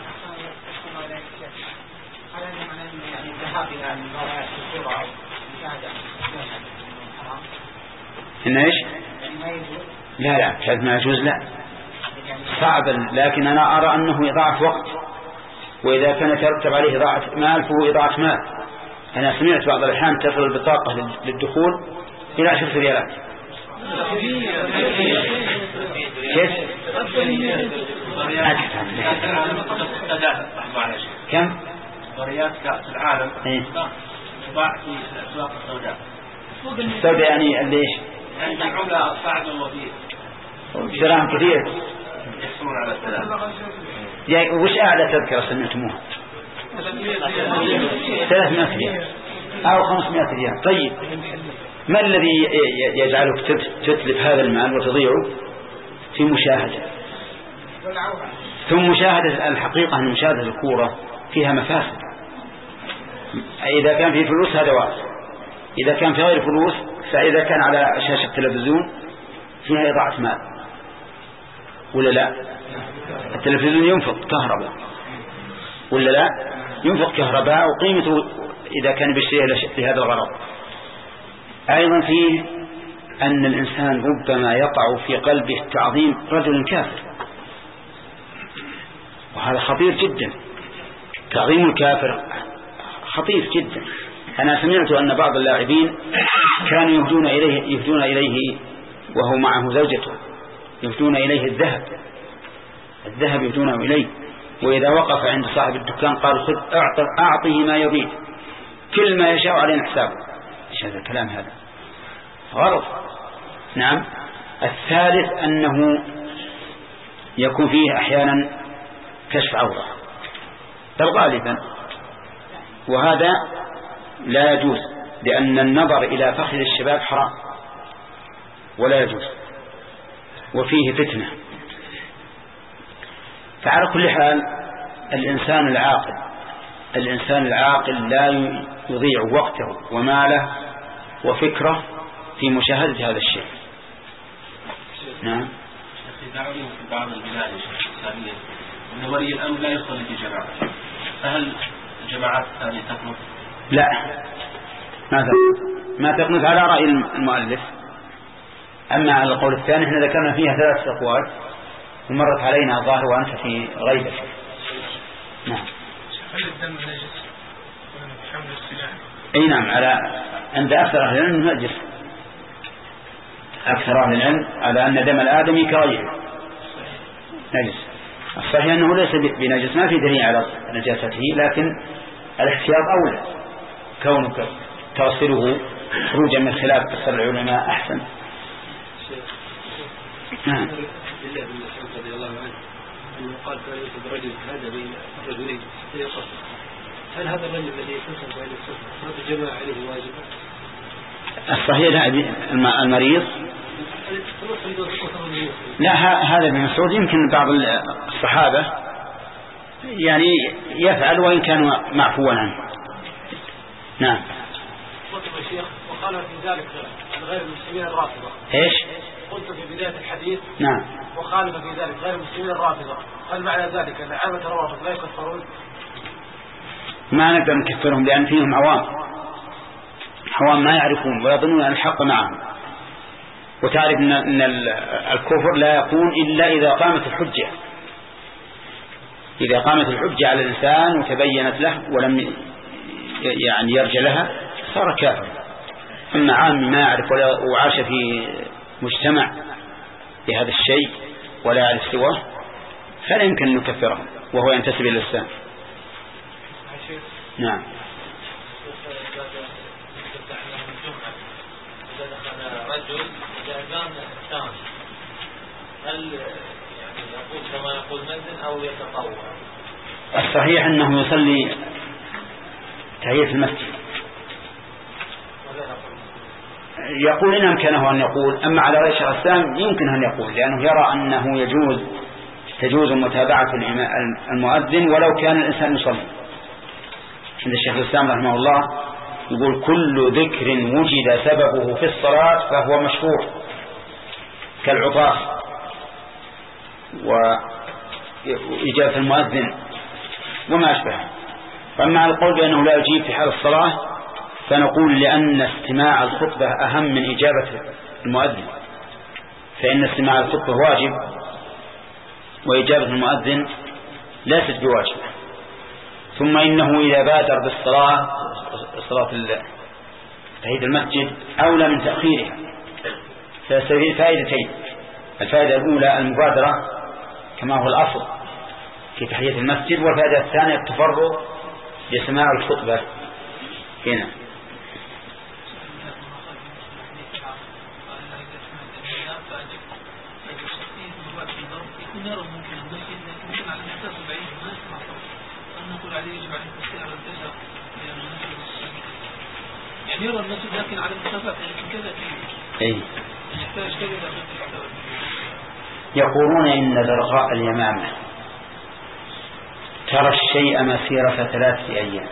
إن إيش؟ لا لا حيث ما يجوز لا صعب، لكن أنا أرى أنه إضاعة وقت، وإذا كان يترتب عليه إضاعة مال فهو إضاعة مال. أنا سمعت بعض الأحيان تصل البطاقة للدخول إلى عشرة ريالات. كيف؟ كم؟ بريات كأس العالم تباع في الأسواق السوداء. السوداء يعني اللي إيش؟ يعني العملة صعبة وفيه دراهم كثير. يحصلون على السلام. يعني وش أعلى تذكرة سمعتموها؟ ثلاثمائة ريال أو خمسمائة ريال. طيب ما الذي يجعلك تتلف هذا المال وتضيعه؟ في مشاهدة، ثم مشاهدة الحقيقة أن مشاهدة الكورة فيها مفاسد. إذا كان في فلوس هذا واحد، إذا كان في غير فلوس فإذا كان على شاشة التلفزيون فيها إضاعة مال ولا لا؟ التلفزيون ينفق كهرباء ولا لا؟ ينفق كهرباء وقيمته إذا كان بيشتريها لهذا الغرض. أيضا فيه أن الإنسان ربما يقع في قلبه تعظيم رجل كافر، وهذا خطير جدا. تعظيم الكافر خطير جدا. أنا سمعت أن بعض اللاعبين كانوا يهدون إليه يهدون إليه وهو معه زوجته، يهدون إليه الذهب الذهب يهدونه إليه، وإذا وقف عند صاحب الدكان قال خذ أعطه ما يريد، كل ما يشاء علينا حسابه. إيش هذا الكلام؟ هذا غلط. نعم. الثالث أنه يكون فيه أحيانا كشف عورة بل غالبا، وهذا لا يجوز، لأن النظر إلى فخذ الشباب حرام ولا يجوز وفيه فتنة. فعلى كل حال الإنسان العاقل الإنسان العاقل لا يضيع وقته وماله وفكره في مشاهدة هذا الشيء. نعم. دعوني في بعض البلاد الإسلامية أن ولي الأمر لا يصلي في جماعة، فهل الجماعات الثانية تقنط؟ لا ما تقنط ما تقنط على رأي المؤلف. أما على القول الثاني احنا ذكرنا فيها ثلاث أقوال ومرت علينا ظاهر وأنت في غيبة. نعم. هل الدم نجس حمل السلاح؟ أي نعم، على عند أكثر أهل العلم نجس. أكثر أهل العلم على أن دم الآدمي كغيره نجس. الصحيح أنه ليس بنجس، ما في دليل على نجاسته، لكن الاحتياط أولى، كونك تغسله خروجا من خلاف أكثر العلماء أحسن. نعم. رضي الله عنه أنه قال كان يوسف رجل هذا بين رجلين فيقص، هل هذا الرجل الذي يقص بين الصفر هذا الجماعة عليه واجبة؟ الصحيح لا، المريض لا، هذا ابن مسعود يمكن بعض الصحابة يعني يفعل وإن كان معفوا عنه. نعم. وقال في ذلك غير المسلمين الرافضة. ايش؟ قلت في بداية الحديث نعم وخالف في ذلك غير المسلمين الرافضة، هل معنى ذلك أن عامة الروافض لا يكفرون؟ ما نقدر نكفرهم لأن فيهم عوام عوام ما يعرفون ويظنون أن الحق معهم. وتعرف أن الكفر لا يكون إلا إذا قامت الحجة، إذا قامت الحجة على الإنسان وتبينت له ولم يعني يرجع لها صار كافر. أما عام ما يعرف وعاش في مجتمع بهذا الشيء ولا يعرف سواه فلا يمكن أن نكفره وهو ينتسب إلى الإسلام. نعم. إذا دخل رجل جاء إنسان هل يعني يقول كما يقول مأذن أو يتطوع؟ الصحيح أنه يصلي تحية المسجد. يقول إن أمكنه أن يقول، أما على رأي شيخ الإسلام يمكن أن يقول لأنه يرى أنه يجوز تجوز متابعة المؤذن ولو كان الإنسان يصلي. عند الشيخ الإسلام رحمه الله يقول كل ذكر وجد سببه في الصلاة فهو مشروع كالعطاس وإجابة المؤذن وما أشبه. فأما القول بأنه لا يجيب في حال الصلاة فنقول لأن استماع الخطبة أهم من إجابة المؤذن، فإن استماع الخطبة واجب وإجابة المؤذن ليست بواجب. ثم إنه إذا بادر بالصلاة صلاة تحية المسجد أولى من تأخيرها، فيستفيد فائدتين. الفائدة الأولى المبادرة كما هو الأصل في تحية المسجد، والفائدة الثانية التفرغ لسماع الخطبة هنا. يعني يرى المسجد لكن على المسافات كذا أي يحتاج كذا. يقولون إن درغاء اليمامة ترى الشيء مسيرة ثلاثة أيام،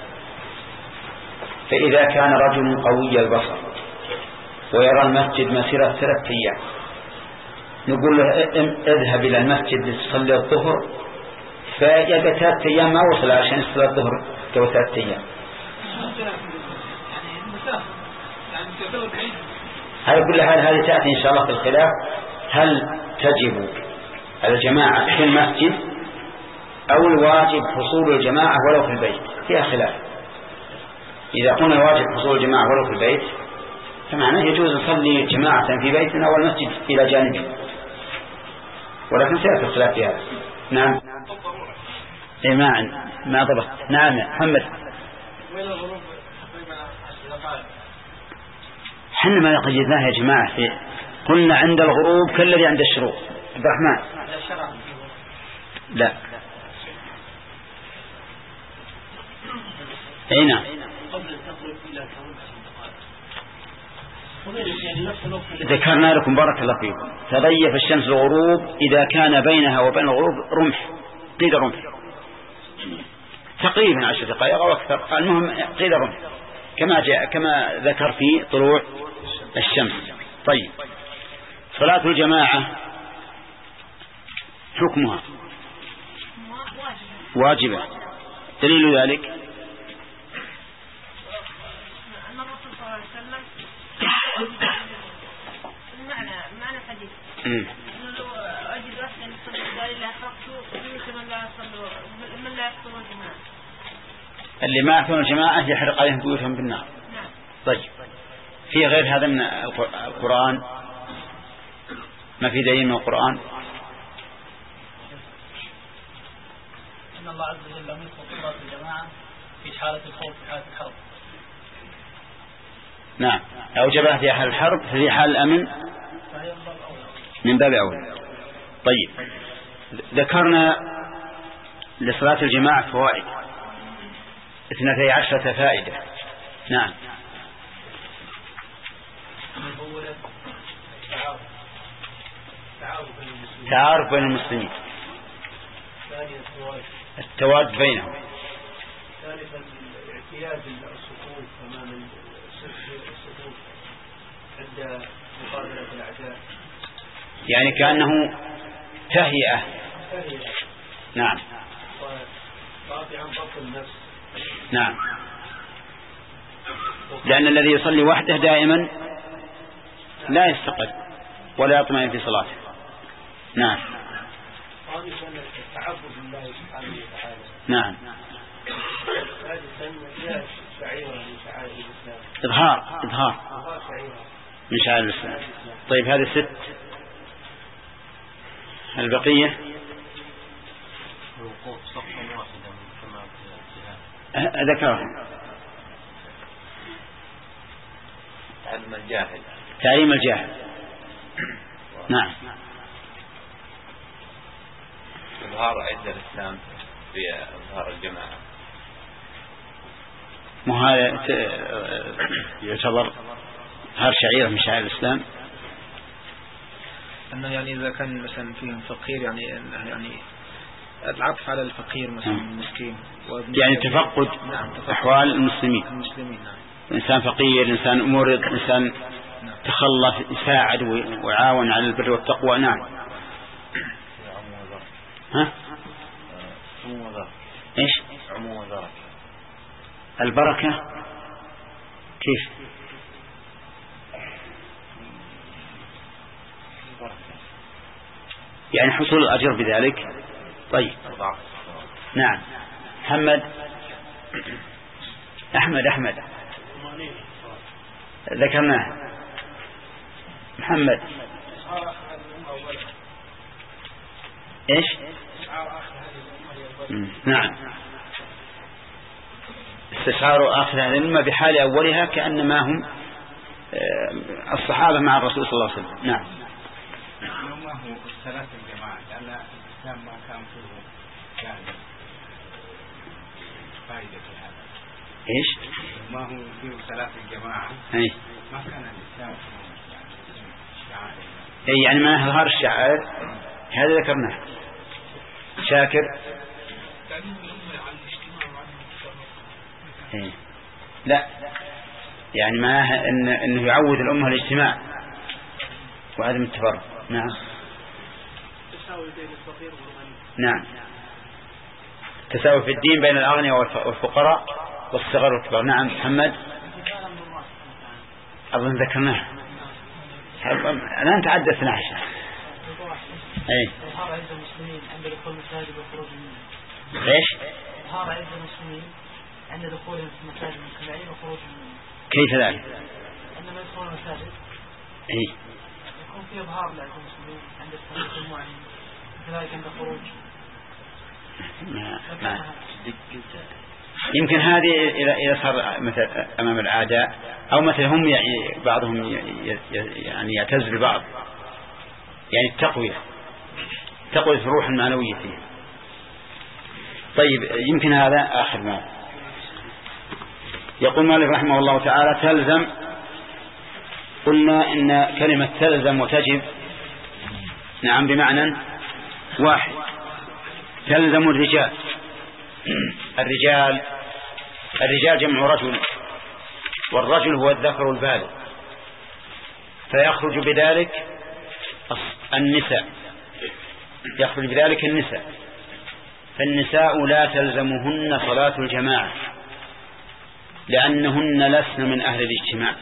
فإذا كان رجل قوي البصر ويرى المسجد مسيرة ثلاثة أيام نقول له اذهب إلى المسجد لتصلي الظهر، فيبقى ثلاثة أيام ما وصل عشان يصلي الظهر جو ثلاثة أيام. هذا كل حال هذه تأتي إن شاء الله في الخلاف، هل تجب الجماعة في المسجد أو الواجب حصول الجماعة ولو في البيت، فيها خلاف. إذا قلنا الواجب حصول الجماعة ولو في البيت فمعناه يجوز نصلي جماعة في بيتنا والمسجد إلى جانبه، ولكن سيأتي الخلاف في هذا. نعم. إيه ما ما ضبط. نعم محمد. حنا ما قيدناها يا جماعة في قلنا عند الغروب كالذي عند الشروق. عبد الرحمن. لا. أين؟ ذكرنا لكم بارك الله فيكم تضيف الشمس الغروب إذا كان بينها وبين الغروب رمح، قيد رمح تقريبا عشر دقائق أو أكثر، المهم قيد رمح كما جاء كما ذكر في طلوع الشمس. طيب صلاة الجماعة حكمها واجبة، دليل ذلك المعنى معنى الحديث انه لو اجد واحدا يصلي قال لا حقته من لا يصلوا من لا يحضروا الجماعه، اللي ما يحضرون الجماعه يحرق عليهم بيوتهم بالنار. نعم. طيب في غير هذا من القرآن؟ ما في دليل من القرآن؟ ان الله عز وجل لم يخص صلاة الجماعة في حالة الخوف في حالة الحرب. نعم أوجبها في حال الحرب، في حال الأمن من باب أول. طيب ذكرنا لصلاة الجماعة فوائد اثنتي عشرة فائدة. نعم. تعارف بين المسلمين، التواد بينهم. ثالثا اعتياد الصفوف امام الصفوف عند مقابلة الأعداء، يعني كأنه تهيئة. نعم. رابعا ضبط النفس نعم، لأن الذي يصلي وحده دائما لا يستقر ولا يطمئن في صلاته. نعم. نعم. إظهار إظهار من شعائر الإسلام. طيب هذه ست. البقية ذكرها. تعليم الجاهل. تعليم الجاهل. نعم. إظهار عند الإسلام في إظهار الجماعة. مهارة يعتبر هذا شعيرة من شعائر الإسلام. أنه يعني إذا كان مثلا فيهم فقير يعني يعني العطف على الفقير مثلا المسكين يعني تفقد أحوال المسلمين. المسلمين نعم. إنسان فقير، إنسان مرض، إنسان نعم. تخلف يساعد ويعاون على البر والتقوى. نعم. ها؟ إيش؟ عموم ذلك. البركة كيف؟ يعني حصول الأجر بذلك. طيب. نعم. محمد أحمد أحمد ذكرناه. محمد إيش؟ نعم. استشعار آخر الأمة بحال أولها كأنما هم الصحابة مع الرسول صلى الله عليه وسلم. نعم. ما هو الثلاث الجماعة لأن الإسلام ما كان فيه يعني فائدة في هذا. إيش؟ ما هو فيه ثلاث الجماعة. أي. ما كان الإسلام فيه يعني شعائر. أي يعني ما إظهار الشعائر هذا ذكرناه. شاكر. إيه. لا يعني معناها إن إنه يعود الأمة الاجتماع وعدم التفرق. نعم. نعم. تساوي في الدين بين الأغنياء والفقراء والصغار والكبار. نعم. محمد أظن ذكرناه الآن تعدى اثنا عشر. أي. إظهار عز المسلمين عند دخول المساجد وخروج منها. ليش؟ إظهار عز المسلمين عند دخولهم في المساجد المجتمعين وخروجهم منها. كيف ذلك؟ عندما يدخلون المساجد. إيه. يكون في إظهار لعز المسلمين عند الصلاة الجمعة كذلك عند الخروج. ما ما يمكن هذه إذا إذا صار مثل أمام الأعداء أو مثل هم يعني بعضهم يعني يعتز ببعض يعني التقوية تقوية الروح المعنوية فيه. طيب يمكن هذا آخر ما يقول مالك رحمه الله تعالى. تلزم قلنا إن كلمة تلزم وتجب نعم بمعنى واحد. تلزم الرجال. الرجال الرجال جمع رجل، والرجل هو الذكر البالغ، فيخرج بذلك النساء يخرج بذلك النساء فالنساء لا تلزمهن صلاة الجماعة لأنهن لسن من أهل الاجتماع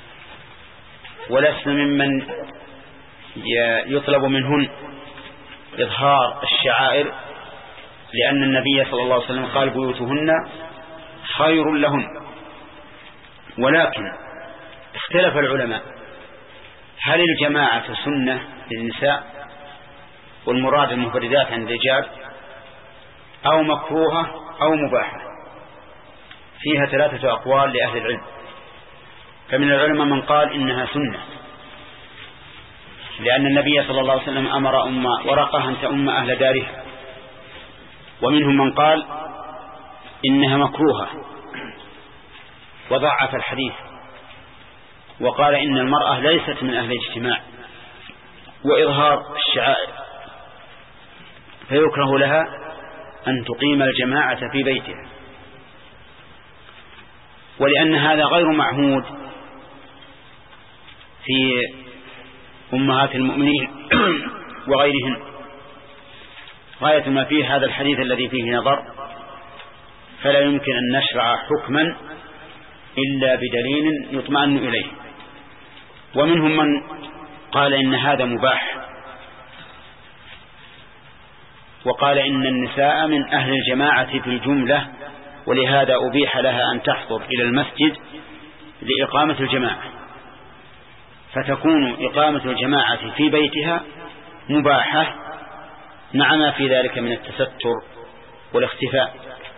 ولسن ممن يطلب منهن إظهار الشعائر، لأن النبي صلى الله عليه وسلم قال بيوتهن خير لهن. ولكن اختلف العلماء هل الجماعة سنة للنساء والمراد المفردات عن الرجال أو مكروهة أو مباحة؟ فيها ثلاثة أقوال لأهل العلم. فمن العلماء من قال إنها سنة لأن النبي صلى الله عليه وسلم أمر أم ورقة أن تؤم أهل دارها، ومنهم من قال إنها مكروهة وضعف الحديث وقال إن المرأة ليست من أهل الاجتماع وإظهار الشعائر، فيكره لها أن تقيم الجماعة في بيتها. ولأن هذا غير معهود في أمهات المؤمنين وغيرهن. غاية ما فيه هذا الحديث الذي فيه نظر فلا يمكن أن نشرع حكما إلا بدليل يطمئن إليه. ومنهم من قال إن هذا مباح، وقال إن النساء من أهل الجماعة في الجملة، ولهذا أبيح لها أن تحضر إلى المسجد لإقامة الجماعة، فتكون إقامة الجماعة في بيتها مباحة مع ما في ذلك من التستر والاختفاء.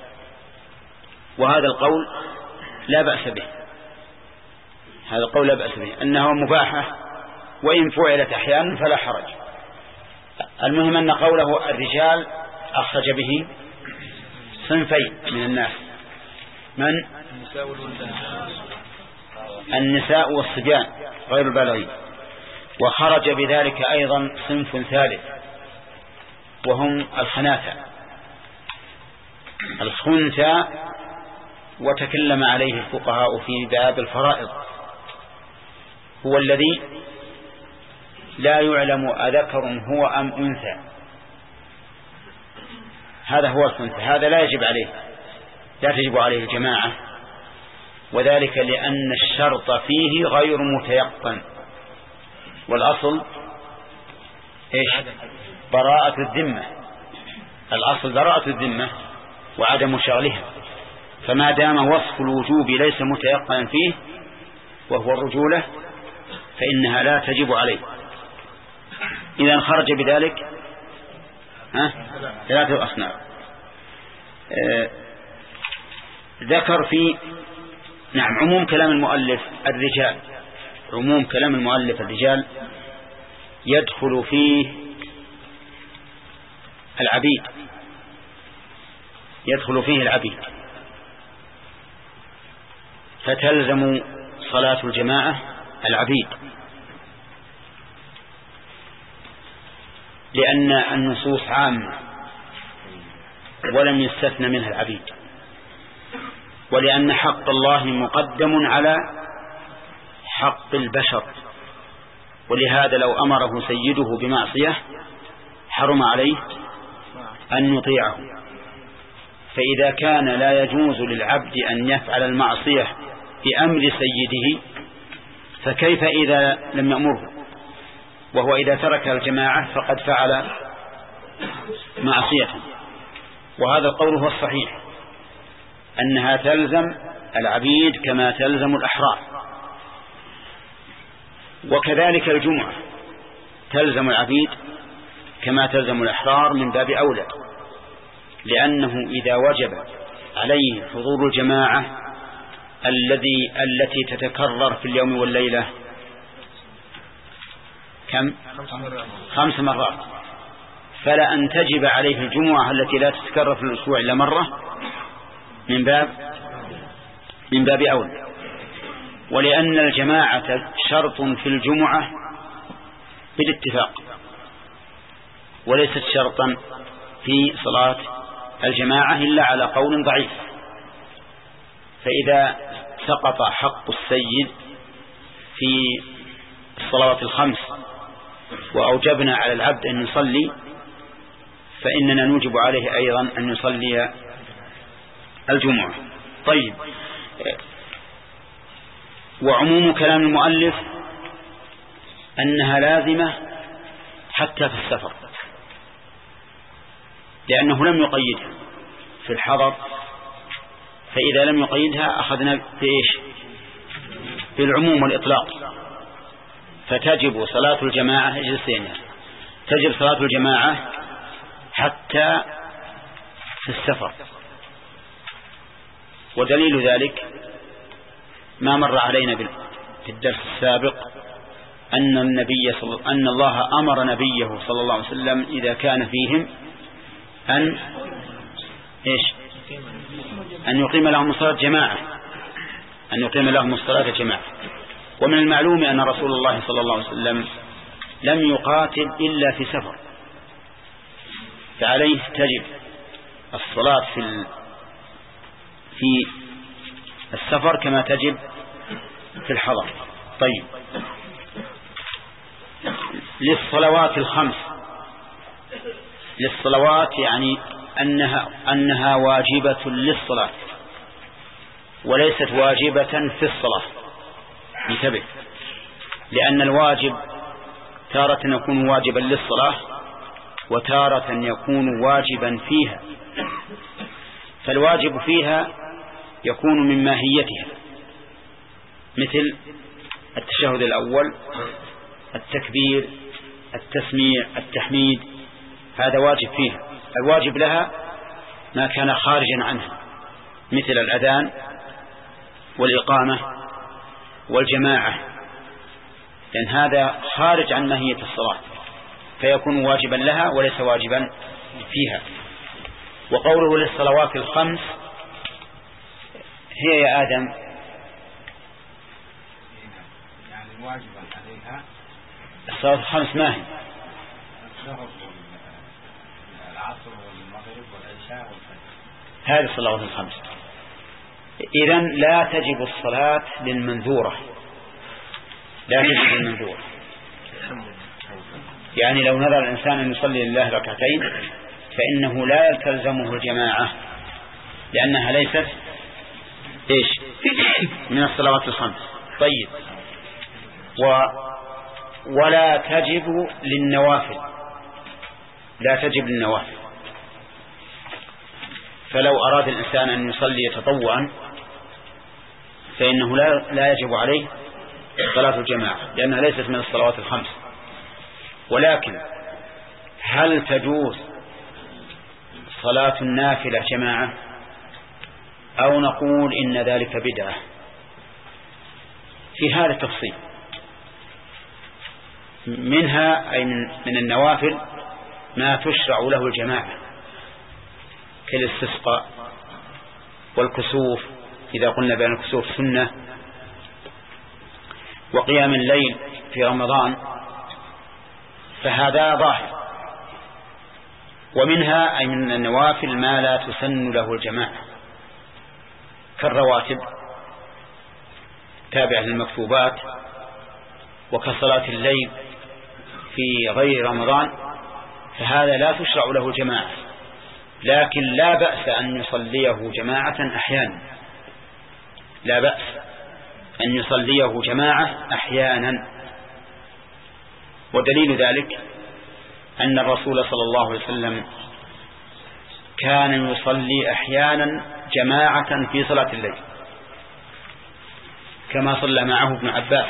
وهذا القول لا بأس به، هذا القول لا بأس به أنه مباحة، وإن فعلت أحيانا فلا حرج. المهم أن قوله الرجال أخرج به صنفين من الناس، من النساء والصبيان غير البالغين، وخرج بذلك أيضا صنف ثالث وهم الخناثة. الخنثى وتكلم عليه الفقهاء في باب الفرائض، هو الذي لا يعلم أذكر هو أم أنثى، هذا هو الخنثى، هذا لا يجب عليه لا تجب عليه الجماعة، وذلك لأن الشرط فيه غير متيقن، والأصل إيش؟ براءة الذمة، الأصل براءة الذمة وعدم شغلها، فما دام وصف الوجوب ليس متيقنا فيه وهو الرجولة فإنها لا تجب عليه. إذا خرج بذلك ها ثلاثة أصناف. آه ذكر في نعم عموم كلام المؤلف الرجال، عموم كلام المؤلف الرجال يدخل فيه العبيد، يدخل فيه العبيد، فتلزم صلاة الجماعة العبيد، لأن النصوص عامة ولم يستثنى منها العبيد، ولأن حق الله مقدم على حق البشر، ولهذا لو أمره سيده بمعصية حرم عليه أن يطيعه. فإذا كان لا يجوز للعبد أن يفعل المعصية بأمر سيده فكيف إذا لم يأمره؟ وهو إذا ترك الجماعة فقد فعل معصية. وهذا القول هو الصحيح، أنها تلزم العبيد كما تلزم الأحرار، وكذلك الجمعة تلزم العبيد كما تلزم الأحرار من باب أولى، لأنه إذا وجب عليه حضور الجماعة الذي التي تتكرر في اليوم والليلة كم؟ خمس مرات، فلا أن تجب عليه الجمعة التي لا تتكرر في الأسبوع إلا مرة من باب من باب أولى. ولأن الجماعة شرط في الجمعة بالاتفاق، وليست شرطا في صلاة الجماعة إلا على قول ضعيف. فإذا سقط حق السيد في الصلوات الخمس وأوجبنا على العبد أن يصلي فإننا نوجب عليه أيضا أن يصلي الجمعة. طيب، وعموم كلام المؤلف أنها لازمة حتى في السفر، لأنه لم يقيدها في الحضر، فإذا لم يقيدها أخذنا بإيش؟ بالعموم والإطلاق. فتجب صلاة الجماعة اجلسين تجب صلاة الجماعة حتى في السفر. ودليل ذلك ما مر علينا في الدرس السابق أن النبي صلى أن الله أمر نبيه صلى الله عليه وسلم إذا كان فيهم أن إيش أن يقيم لهم الصلاة جماعة أن يقيم لهم الصلاة جماعة. ومن المعلوم أن رسول الله صلى الله عليه وسلم لم يقاتل إلا في سفر، فعليه تجب الصلاة في في السفر كما تجب في الحضر. طيب، للصلوات الخمس، للصلوات يعني أنها, أنها واجبة للصلاة وليست واجبة في الصلاة. انتبه، لأن الواجب تارة يكون واجبا للصلاة وتارة يكون واجبا فيها، فالواجب فيها يكون من ماهيتها، مثل التشهد الأول، التكبير، التسميع، التحميد، هذا واجب فيها. الواجب لها ما كان خارجا عنها مثل الأذان والإقامة والجماعة، لأن هذا خارج عن ماهية الصلاة فيكون واجبا لها وليس واجبا فيها. وقوله للصلوات الخمس هي يا آدم يعني واجبا عليها الصلوات الخمس ما هي؟ العصر والمغرب والعشاء والفجر، هذه الصلوات الخمس. إذن لا تجب الصلاة للمنذورة، لا تجب للمنذورة. يعني لو نظر الإنسان أن يصلي لله ركعتين فإنه لا يلتزمه الجماعة لأنها ليست إيش من الصلوات الخمس. طيب، و ولا تجب للنوافل، لا تجب للنوافل. فلو أراد الإنسان أن يصلي تطوعا فإنه لا, لا يجب عليه صلاة الجماعة لأنها ليست من الصلوات الخمس. ولكن هل تجوز صلاة النافلة جماعة أو نقول إن ذلك بدعة؟ في هذا التفصيل. منها أي من النوافل ما تشرع له الجماعة كالاستسقاء والكسوف إذا قلنا بأن الكسوف سنة، وقيام الليل في رمضان، فهذا ظاهر. ومنها أي من النوافل ما لا تسن له الجماعة كالرواتب تابعة للمكتوبات، وكصلاة الليل في غير رمضان، فهذا لا تشرع له الجماعة. لكن لا بأس أن يصليه جماعة أحيانا، لا بأس أن يصليه جماعة أحيانا. ودليل ذلك أن الرسول صلى الله عليه وسلم كان يصلي أحيانا جماعة في صلاة الليل كما صلى معه ابن عباس،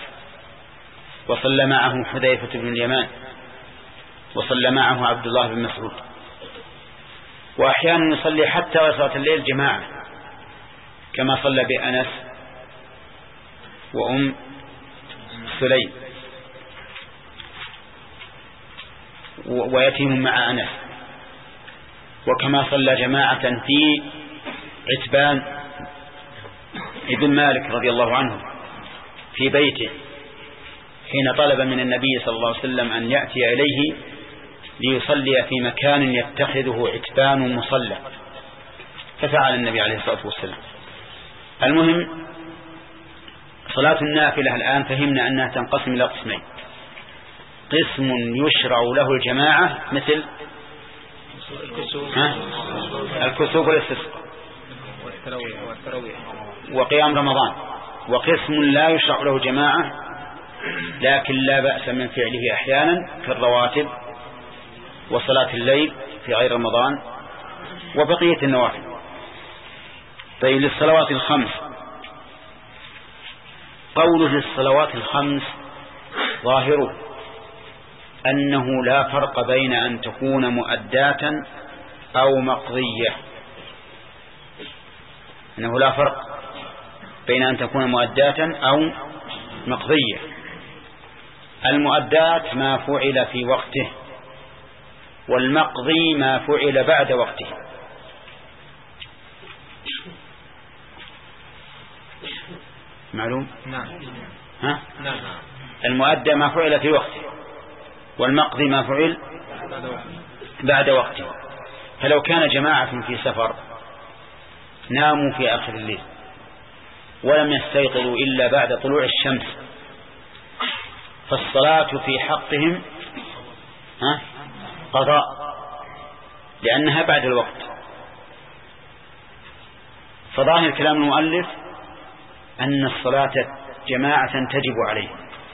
وصلى معه حذيفة بن اليمان، وصلى معه عبد الله بن مسعود. وأحيانا يصلي حتى صلاة الليل جماعة كما صلى بأنس وأم سليم ويتيم مع أنس، وكما صلى جماعة في عتبان ابن مالك رضي الله عنه في بيته حين طلب من النبي صلى الله عليه وسلم أن يأتي إليه ليصلي في مكان يتخذه عتبان مصلى، ففعل النبي عليه الصلاة والسلام. المهم صلاة النافلة الآن فهمنا أنها تنقسم إلى قسمين: قسم يشرع له الجماعة مثل الكسوف والاستسقاء وقيام رمضان، وقسم لا يشرع له جماعة لكن لا بأس من فعله أحيانا كالرواتب وصلاة الليل في غير رمضان وبقية النوافل. طيب، للصلوات الخمس، قوله للصلوات الخمس ظاهره أنه لا فرق بين أن تكون مؤداة أو مقضية، أنه لا فرق بين أن تكون مؤداة أو مقضية. المؤدات ما فعل في وقته، والمقضي ما فعل بعد وقته. معلوم؟ نعم. ها؟ نعم. المؤدى ما فعل في وقته، والمقضي ما فعل بعد وقته. فلو كان جماعة في سفر ناموا في آخر الليل ولم يستيقظوا إلا بعد طلوع الشمس، فالصلاة في حقهم ها قضاء، لأنها بعد الوقت. فظاهر كلام المؤلف أن الصلاة جماعة تجب عليه،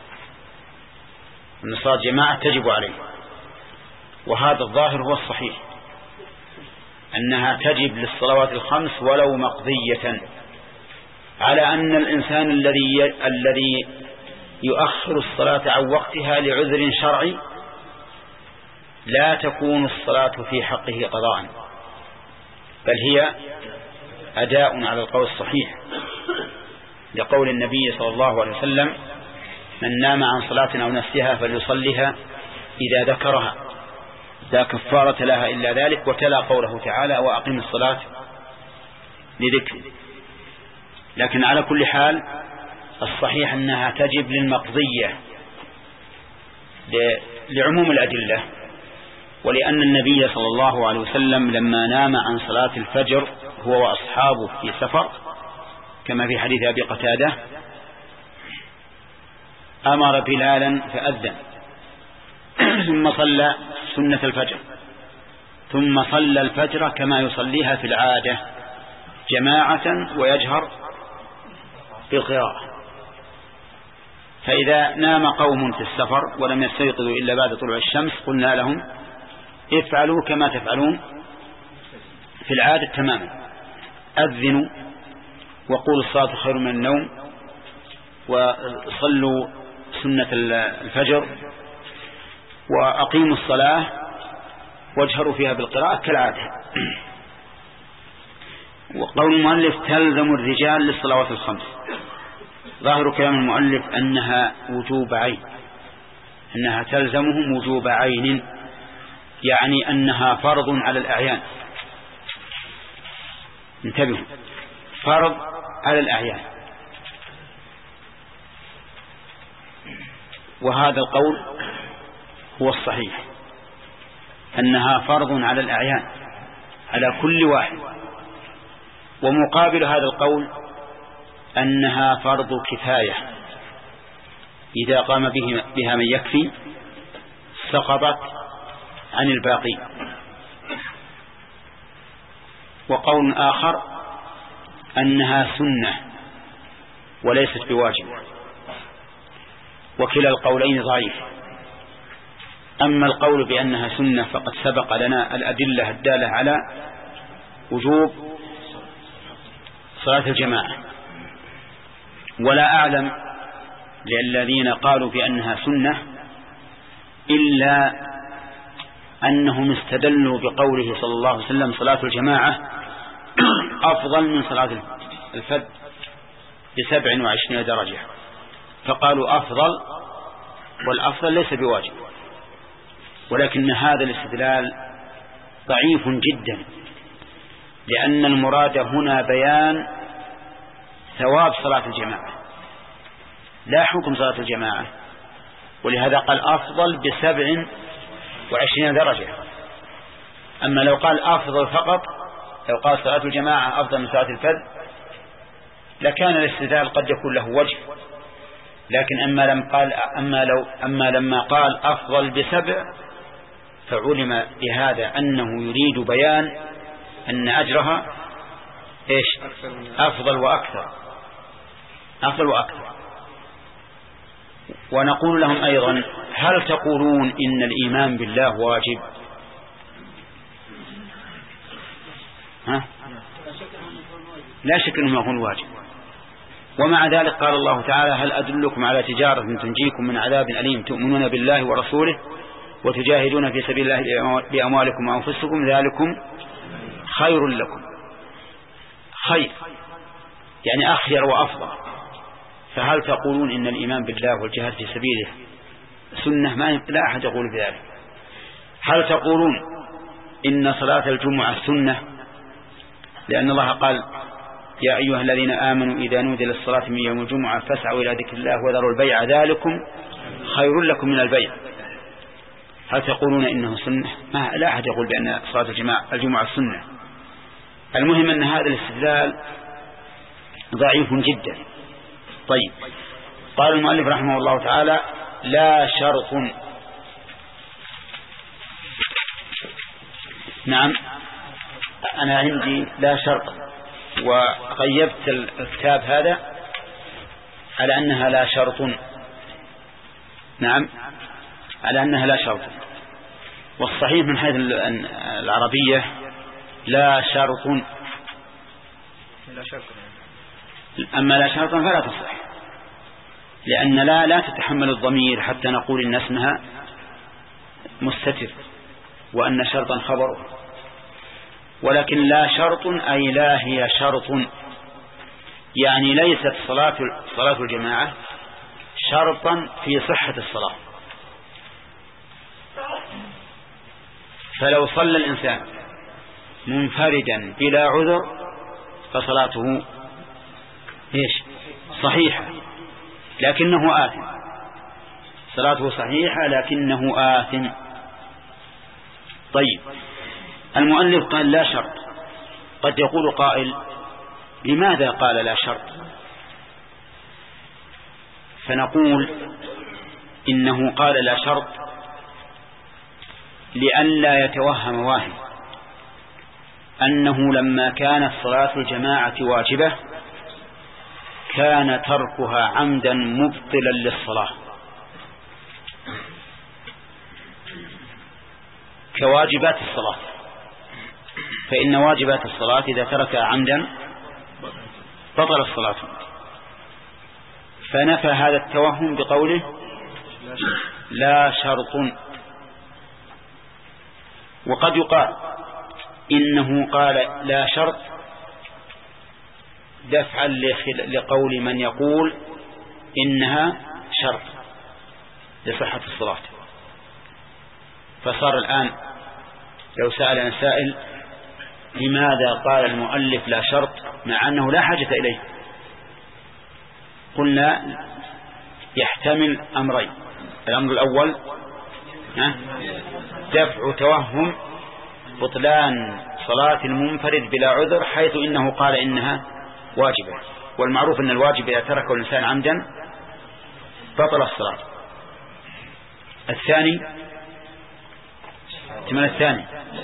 أن الصلاة جماعة تجب عليه، وهذا الظاهر هو الصحيح، أنها تجب للصلوات الخمس ولو مقضية، على أن الإنسان الذي الذي يؤخر الصلاة عن وقتها لعذر شرعي لا تكون الصلاة في حقه قضاء، بل هي أداء على القول الصحيح، لقول النبي صلى الله عليه وسلم: من نام عن صلاة أو نسيها فليصليها إذا ذكرها، لا كفارة لها إلا ذلك، وتلا قوله تعالى: وأقم الصلاة لذكر. لكن على كل حال الصحيح أنها تجب للمقضية لعموم الأدلة، ولأن النبي صلى الله عليه وسلم لما نام عن صلاة الفجر هو وأصحابه في سفر كما في حديث أبي قتادة أمر بلالا فأذن ثم صلى سنة الفجر ثم صلى الفجر كما يصليها في العادة جماعة ويجهر بالقراءة. فإذا نام قوم في السفر ولم يستيقظوا إلا بعد طلوع الشمس قلنا لهم: افعلوا كما تفعلون في العادة تماما، أذنوا وقولوا الصلاة خير من النوم، وصلوا سنة الفجر، وأقيموا الصلاة واجهروا فيها بالقراءة كالعادة. وقول المؤلف: تلزم الرجال للصلوات الخمس، ظاهر كلام المؤلف أنها وجوب عين، أنها تلزمهم وجوب عين، يعني أنها فرض على الأعيان. انتبهوا، فرض على الأعيان. وهذا القول هو الصحيح، أنها فرض على الأعيان على كل واحد. ومقابل هذا القول أنها فرض كفاية، إذا قام بها من يكفي سقطت عن الباقي. وقول آخر أنها سنة وليست بواجب، وكلا القولين ضعيف. أما القول بأنها سنة فقد سبق لنا الأدلة الدالة على وجوب صلاة الجماعة، ولا أعلم للذين قالوا بأنها سنة إلا أنهم استدلوا بقوله صلى الله عليه وسلم: صلاة الجماعة أفضل من صلاة الفذ بسبع وعشرين درجة، فقالوا أفضل، والأفضل ليس بواجب. ولكن هذا الاستدلال ضعيف جدا، لأن المراد هنا بيان ثواب صلاة الجماعة لا حكم صلاة الجماعة، ولهذا قال أفضل بسبع وعشرين درجة. أما لو قال أفضل فقط، لو قال صلاة الجماعة أفضل من صلاة الفذ، لكان الاستدلال قد يكون له وجه. لكن أما لم قال أما لو أما لما قال أفضل بسبع، فعلم بهذا أنه يريد بيان أن أجرها إيش؟ أفضل وأكثر، أفضل وأكثر. ونقول لهم أيضا: هل تقولون إن الإيمان بالله واجب؟ ها؟ لا شك أنه يكون واجب. ومع ذلك قال الله تعالى: هل أدلكم على تجارة تنجيكم من عذاب أليم تؤمنون بالله ورسوله وتجاهدون في سبيل الله بأموالكم وأنفسكم ذلكم خير لكم. خير يعني أخير وأفضل. فهل تقولون إن الإيمان بالله والجهاد في سبيله سنة؟ ما لا أحد يقول بذلك. هل تقولون إن صلاة الجمعة سنة؟ لأن الله قال: يا أيها الذين آمنوا إذا نودي للصلاة من يوم الجمعة فاسعوا إلى ذكر الله وذروا البيع ذلكم خير لكم من البيع. هل تقولون إنه سنة؟ ما لا أحد يقول بأن صلاة الجماعة الجمعة سنة. المهم أن هذا الاستدلال ضعيف جدا. طيب، قال المؤلف رحمه الله تعالى: لا شرط نعم أنا عندي لا شرط، وغيبت الكتاب هذا على أنها لا شرط. نعم على أنها لا شرط، والصحيح من حيث العربية لا شرط. أما لا شرط فلا تصح، لأن لا لا تتحمل الضمير حتى نقول إن اسمها مستتر وأن شرطا خبره. ولكن لا شرط أي لا هي شرط، يعني ليست صلاة صلاة الجماعة شرطا في صحة الصلاة. فلو صلى الإنسان منفردا بلا عذر فصلاته إيش صحيحة لكنه آثم، صلاته صحيحة لكنه آثم. طيب المؤلف قال لا شرط. قد يقول قائل لماذا قال لا شرط؟ فنقول إنه قال لا شرط لئلا يتوهم واحد أنه لما كانت صلاة الجماعة واجبة كان تركها عمدا مبطلا للصلاة، كواجبات الصلاة. فإن واجبات الصلاة إذا تركها عمدا بطل الصلاة. فنفى هذا التوهم بقوله لا شرط. وقد يقال إنه قال لا شرط دفعا لقول من يقول إنها شرط لصحة الصلاة. فصار الآن لو سألنا سائل لماذا قال المؤلف لا شرط مع أنه لا حاجة إليه، قلنا يحتمل أمرين. الأمر الأول دفع توهم بطلان صلاة المنفرد بلا عذر حيث إنه قال إنها واجبة، والمعروف أن الواجب إذا تركه الإنسان عمدا بطل الصلاة. الثاني احتمال الثاني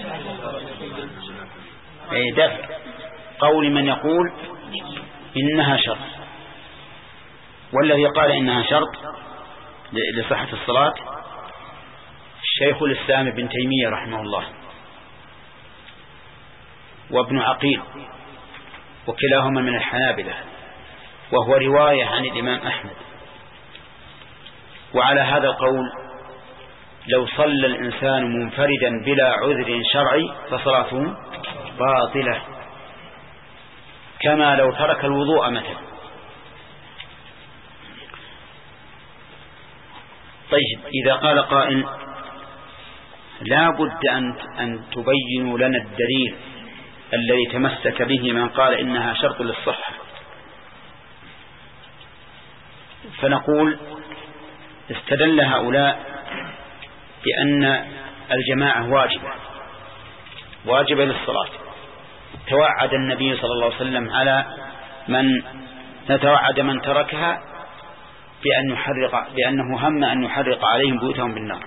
أي دفع قول من يقول إنها شرط. والذي قال إنها شرط لصحة الصلاة الشيخ الإسلام ابن تيمية رحمه الله وابن عقيل، وكلاهما من الحنابلة، وهو رواية عن الإمام أحمد. وعلى هذا القول لو صلى الإنسان منفردا بلا عذر شرعي فصلاته باطلة كما لو ترك الوضوء مثلا. طيب إذا قال قائل لا بد أن, أن تبينوا لنا الدليل الذي تمسك به من قال إنها شرط للصحة، فنقول استدل هؤلاء بأن الجماعة واجبة واجبة للصلاة. توعد النبي صلى الله عليه وسلم على من نتوعد من تركها بأن يحرق بأنه هم أن يحرق عليهم بيوتهم بالنار.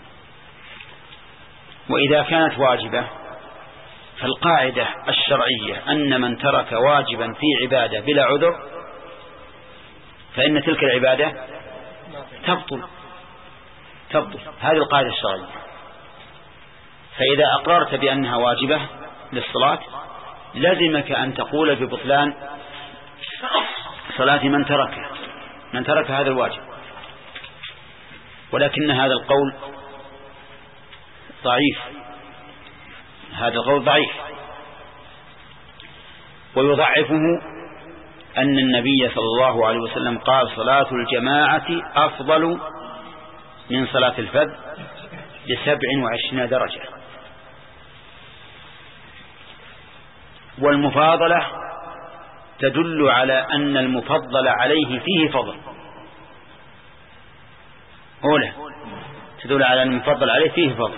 وإذا كانت واجبة فالقاعدة الشرعية أن من ترك واجبا في عبادة بلا عذر فإن تلك العبادة تبطل تبطل هذه القاعدة الشرعية. فإذا أقررت بأنها واجبة للصلاة لازمك أن تقول ببطلان صلاة من ترك من ترك هذا الواجب. ولكن هذا القول ضعيف، هذا القول ضعيف. ويضعفه أن النبي صلى الله عليه وسلم قال صلاة الجماعة أفضل من صلاة الفذ بسبع وعشرين درجة. والمفاضلة تدل على أن المفضل عليه فيه فضل. أولى تدل على أن المفضل عليه فيه فضل،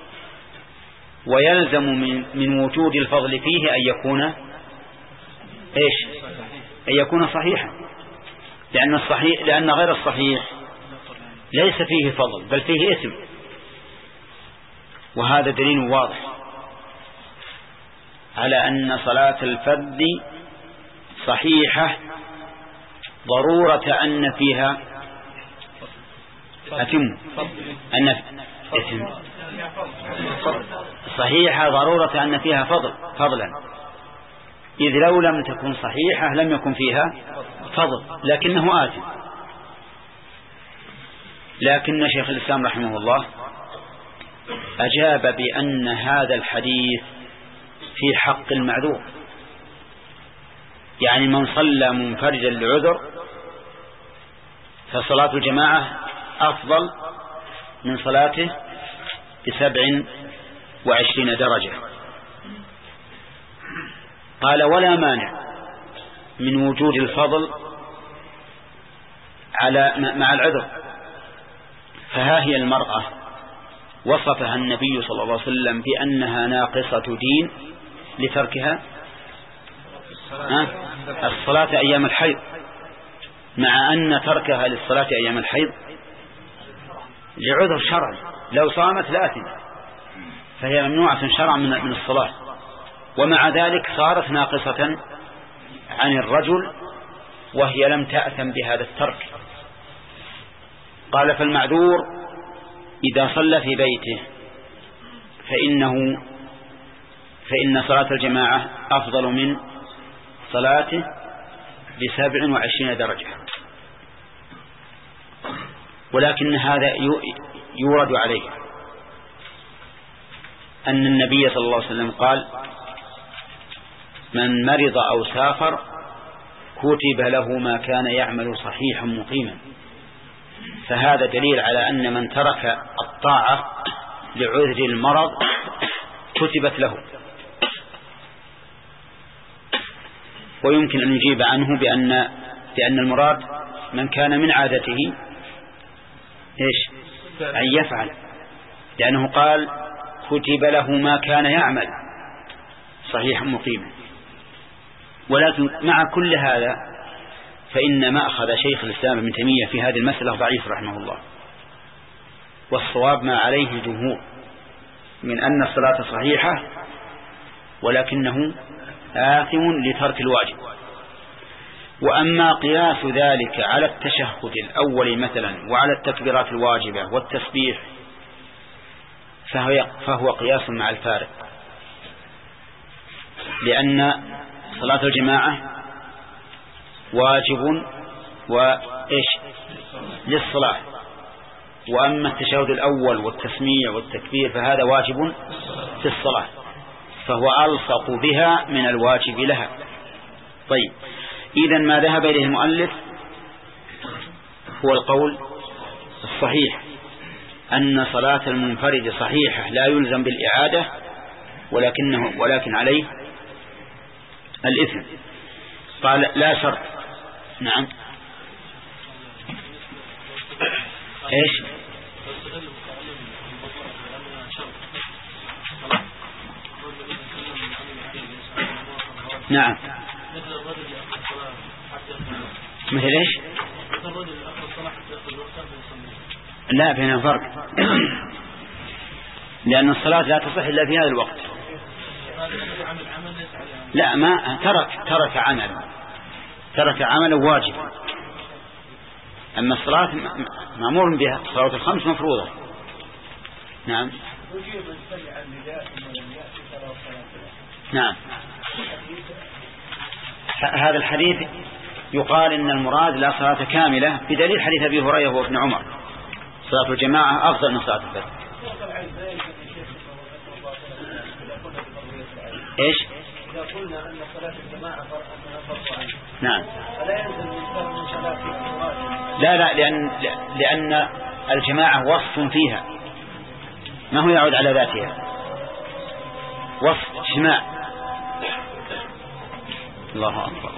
ويلزم من, من وجود الفضل فيه أن يكون إيش أن يكون صحيحا، لأن الصحيح لأن غير الصحيح ليس فيه فضل بل فيه اسم. وهذا دليل واضح على أن صلاة الفرد صحيحة ضرورة أن فيها أتم أن أتم صحيحة ضرورة أن فيها فضل فضلا، إذ لو لم تكن صحيحة لم يكن فيها فضل، لكنه آثم. لكن شيخ الإسلام رحمه الله أجاب بأن هذا الحديث في حق المعذور، يعني من صلى منفردا لعذر فصلاة الجماعة أفضل من صلاته بسبع وعشرين درجة. قال ولا مانع من وجود الفضل على مع العذر، فها هي المرأة وصفها النبي صلى الله عليه وسلم بأنها ناقصة دين لتركها الصلاة أيام الحيض، مع أن تركها للصلاة أيام الحيض لعذر شرعي، لو صامت لآثم، فهي ممنوعة شرعا من الصلاة، ومع ذلك صارت ناقصة عن الرجل وهي لم تأثم بهذا الترك. قال فالمعذور إذا صلى في بيته فإنه فإن صلاة الجماعة أفضل من صلاته بسبع وعشرين درجة. ولكن هذا يورد عليه أن النبي صلى الله عليه وسلم قال من مرض أو سافر كتب له ما كان يعمل صحيحا مقيما، فهذا دليل على أن من ترك الطاعة لعذر المرض كتبت له. ويمكن أن نجيب عنه بأن بأن المراد من كان من عادته إيش أن يفعل، لأنه قال كتب له ما كان يعمل صحيحا مقيما. ولكن مع كل هذا فإن ما أخذ شيخ الإسلام ابن تيمية في هذه المسألة ضعيف رحمه الله، والصواب ما عليه الجمهور من أن الصلاة صحيحة ولكنه آثم لترك الواجب. وأما قياس ذلك على التشهد الأول مثلا وعلى التكبيرات الواجبة والتسبيح فهو, فهو قياس مع الفارق، لأن صلاة الجماعة واجب وإيش للصلاة، وأما التشهد الأول والتسميع والتكبير فهذا واجب في الصلاة، فهو ألصق بها من الواجب لها. طيب إذن ما ذهب إليه المؤلف هو القول الصحيح أن صلاة المنفرد صحيحة لا يلزم بالإعادة، ولكنه ولكن عليه الإثم. قال لا شرط. نعم إيش نعم مثل إيش لا بينها فرق لأن الصلاة لا تصح إلا في هذا الوقت. لا ما ترك ترك عمل ترك عمل واجب، أما الصلاة مأمور بها، صلاة الخمس مفروضة. نعم نعم هذا الحديث يقال إن المراد لا صلاة كاملة بدليل حديث أبي هريرة وابن عمر صلاة الجماعة أفضل من صلاة الفرد. إيش إذا قلنا أن صلاة الجماعة فرض عين نعم فلا يلزم من صلاة الجماعة لا لا لأن لأن الجماعة وصف فيها ما هو يعود على ذاتها، وصف اجتماع. الله أكبر.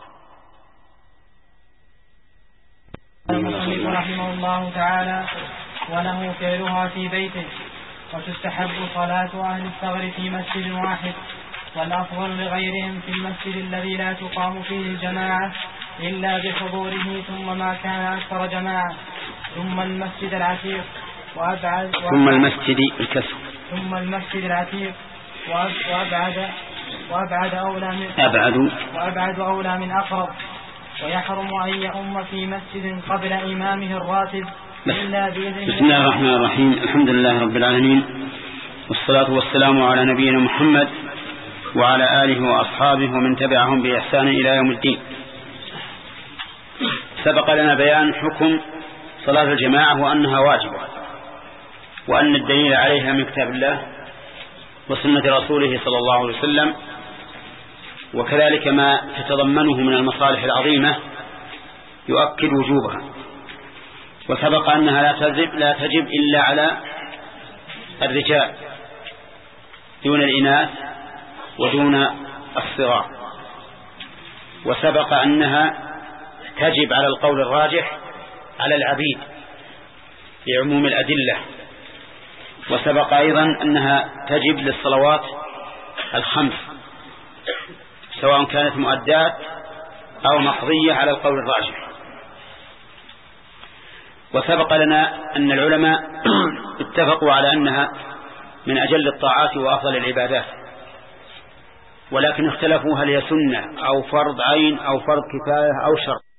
المصنف رحمه الله تعالى وله فعلها في بيته، وتستحب صلاة أهل الثغر في مسجد واحد، والأفضل لغيرهم في المسجد الذي لا تقام فيه الجماعة إلا بحضوره ثم ما كان أكثر جماعة، ثم المسجد العتيق وأبعد ثم المسجد الكسر ثم المسجد العتيق وأبعد وأبعد أولى من أبعد وأبعد أولى من أقرب. ويحرم أن يؤم في مسجد قبل إمامه الراتب إلا بإذن. بسم الله الرحمن الرحيم. الحمد لله رب العالمين، والصلاة والسلام على نبينا محمد وعلى آله وأصحابه ومن تبعهم بإحسان إلى يوم الدين. سبق لنا بيان حكم صلاة الجماعة وأنها واجبة، وأن الدليل عليها من كتاب الله وسنة رسوله صلى الله عليه وسلم، وكذلك ما تتضمنه من المصالح العظيمة يؤكد وجوبها. وسبق أنها لا تجب, لا تجب إلا على الرجال دون الإناث ودون الصغار. وسبق أنها تجب على القول الراجح على العبيد لعموم الأدلة. وسبق أيضا أنها تجب للصلوات الخمس سواء كانت مؤدات أو مقضية على القول الراجح. وسبق لنا أن العلماء اتفقوا على أنها من أجل الطاعات وأفضل العبادات، ولكن اختلفوا هل هي سنة أو فرض عين أو فرض كفاية أو شرط.